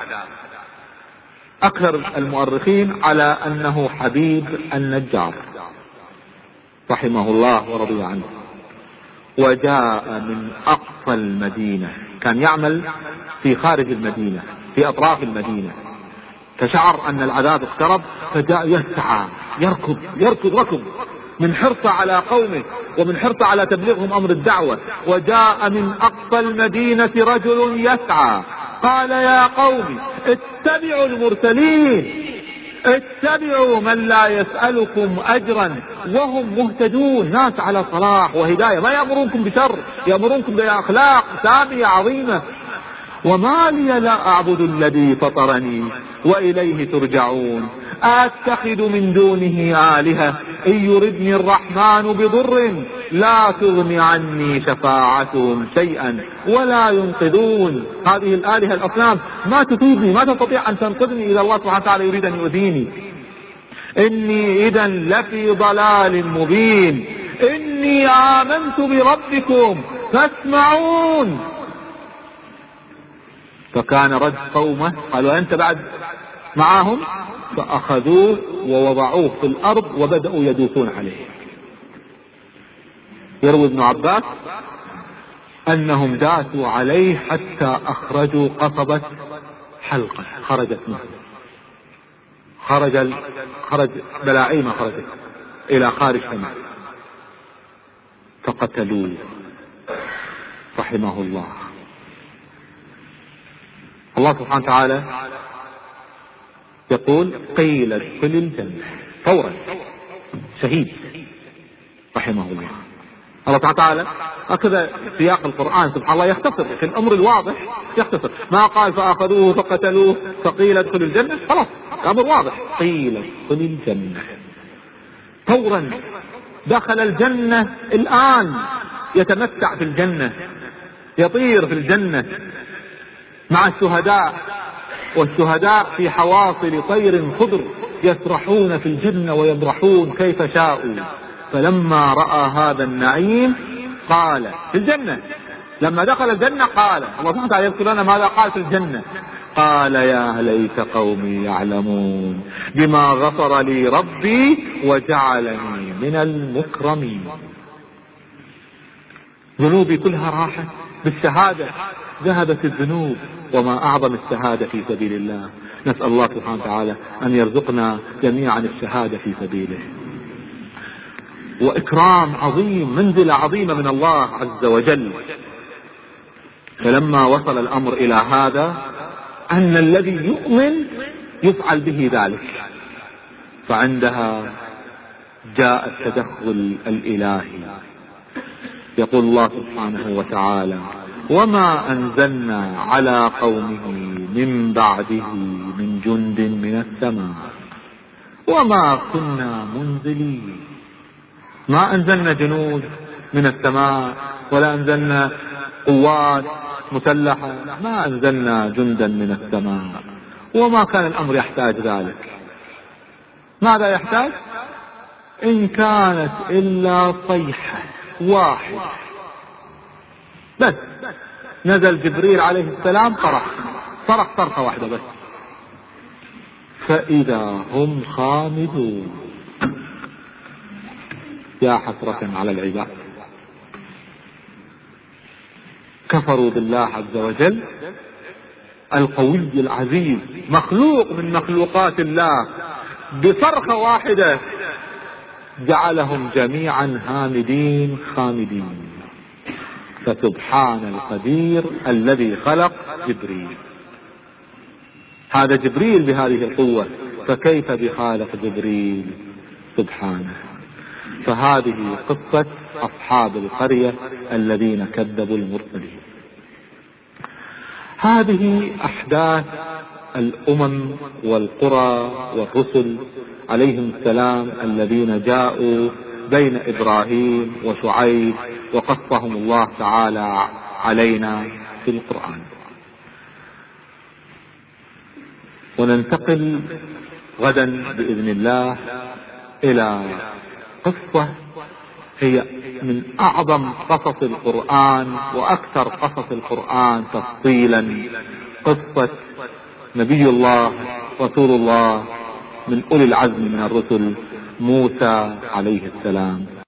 أكثر المؤرخين على أنه حبيب النجار رحمه الله ورضي عنه، وجاء من أقصى المدينة، كان يعمل في خارج المدينة في أطراف المدينة، فشعر أن العذاب اقترب فجاء يسعى يركض يركض ركض من حرصه على قومه ومن حرصه على تبليغهم أمر الدعوة. وجاء من أقصى المدينة رجل يسعى قال يا قوم اتبعوا المرسلين، اتبعوا من لا يسألكم أجرا وهم مهتدون، ناس على صلاح وهداية، ما يأمرونكم بشر، يأمرونكم بأخلاق سامية عظيمة. وما لي لا أعبد الذي فطرني وإليه ترجعون، أتخذ من دونه آلهة إن يردني الرحمن بضر لا تغني عني شفاعتهم شيئا ولا ينقذون. هذه الآلهة الأصنام ما تفيدني، ما تستطيع أن تنقذني إذا الله سبحانه وتعالى يريد أن يؤذيني. إني إذا لفي ضلال مبين، إني آمنت بربكم فاسمعون. فكان رد قومه قالوا أنت بعد معهم، فأخذوه ووضعوه في الأرض وبدأوا يدوسون عليه. يروي ابن عباس أنهم داسوا عليه حتى أخرجوا قصبة حلقة خرجت منه، خرج ال... خرج بلاعيمة خرجت إلى خارج فمه، فقتلوه رحمه الله. الله سبحانه وتعالى يقول قيل ادخل الجنة فورا، شهيد رحمه الله. الله سبحانه وتعالى هكذا سياق القرآن سبحان الله يختصر في الأمر الواضح، يختصر، ما قال فأخذوه فقتلوه فقيل ادخل الجنة، خلاص الأمر واضح، قيل ادخل الجنة فورا. دخل الجنة الآن، يتمتع في الجنة، يطير في الجنة مع الشهداء، والشهداء في حواصل طير خضر يسرحون في الجنة ويبرحون كيف شاءوا. فلما رأى هذا النعيم قال في الجنة، لما دخل الجنة قال الله سبحانه وتعالى يذكر لنا ماذا قال في الجنة، قال يا ليت قومي يعلمون بما غفر لي ربي وجعلني من المكرمين. ذنوبي كلها راحت بالشهادة، ذهبت الذنوب، وما أعظم الشهادة في سبيل الله. نسأل الله سبحانه وتعالى أن يرزقنا جميعا الشهادة في سبيله. وإكرام عظيم، منزلة عظيمة من الله عز وجل. فلما وصل الأمر إلى هذا أن الذي يؤمن يفعل به ذلك، فعندها جاء التدخل الإلهي. يقول الله سبحانه وتعالى وما أنزلنا على قومه من بعده من جند من السماء وما كنا منزلين. ما أنزلنا جنود من السماء ولا أنزلنا قوات مسلحة، ما أنزلنا جندا من السماء، وما كان الأمر يحتاج ذلك. ماذا يحتاج؟ إن كانت إلا صيحة واحدة بس، نزل جبريل عليه السلام صرخ صرخ صرخة واحدة بس، فإذا هم خامدون. يا حسرة على العباد، كفروا بالله عز وجل القوي العزيز، مخلوق من مخلوقات الله، بصرخة واحدة جعلهم جميعا هامدين خامدين. فسبحان القدير الذي خلق جبريل. هذا جبريل بهذه القوة، فكيف بخالق جبريل سبحانه. فهذه قصة أصحاب القرية الذين كذبوا المرسلين. هذه أحداث الأمم والقرى والرسل عليهم السلام الذين جاءوا بين إبراهيم وشعيب، وقصهم الله تعالى علينا في القرآن. وننتقل غدا بإذن الله إلى قصة هي من أعظم قصص القرآن وأكثر قصص القرآن تفصيلا، قصة نبي الله رسول الله من أولي العزم من الرسل موسى عليه السلام.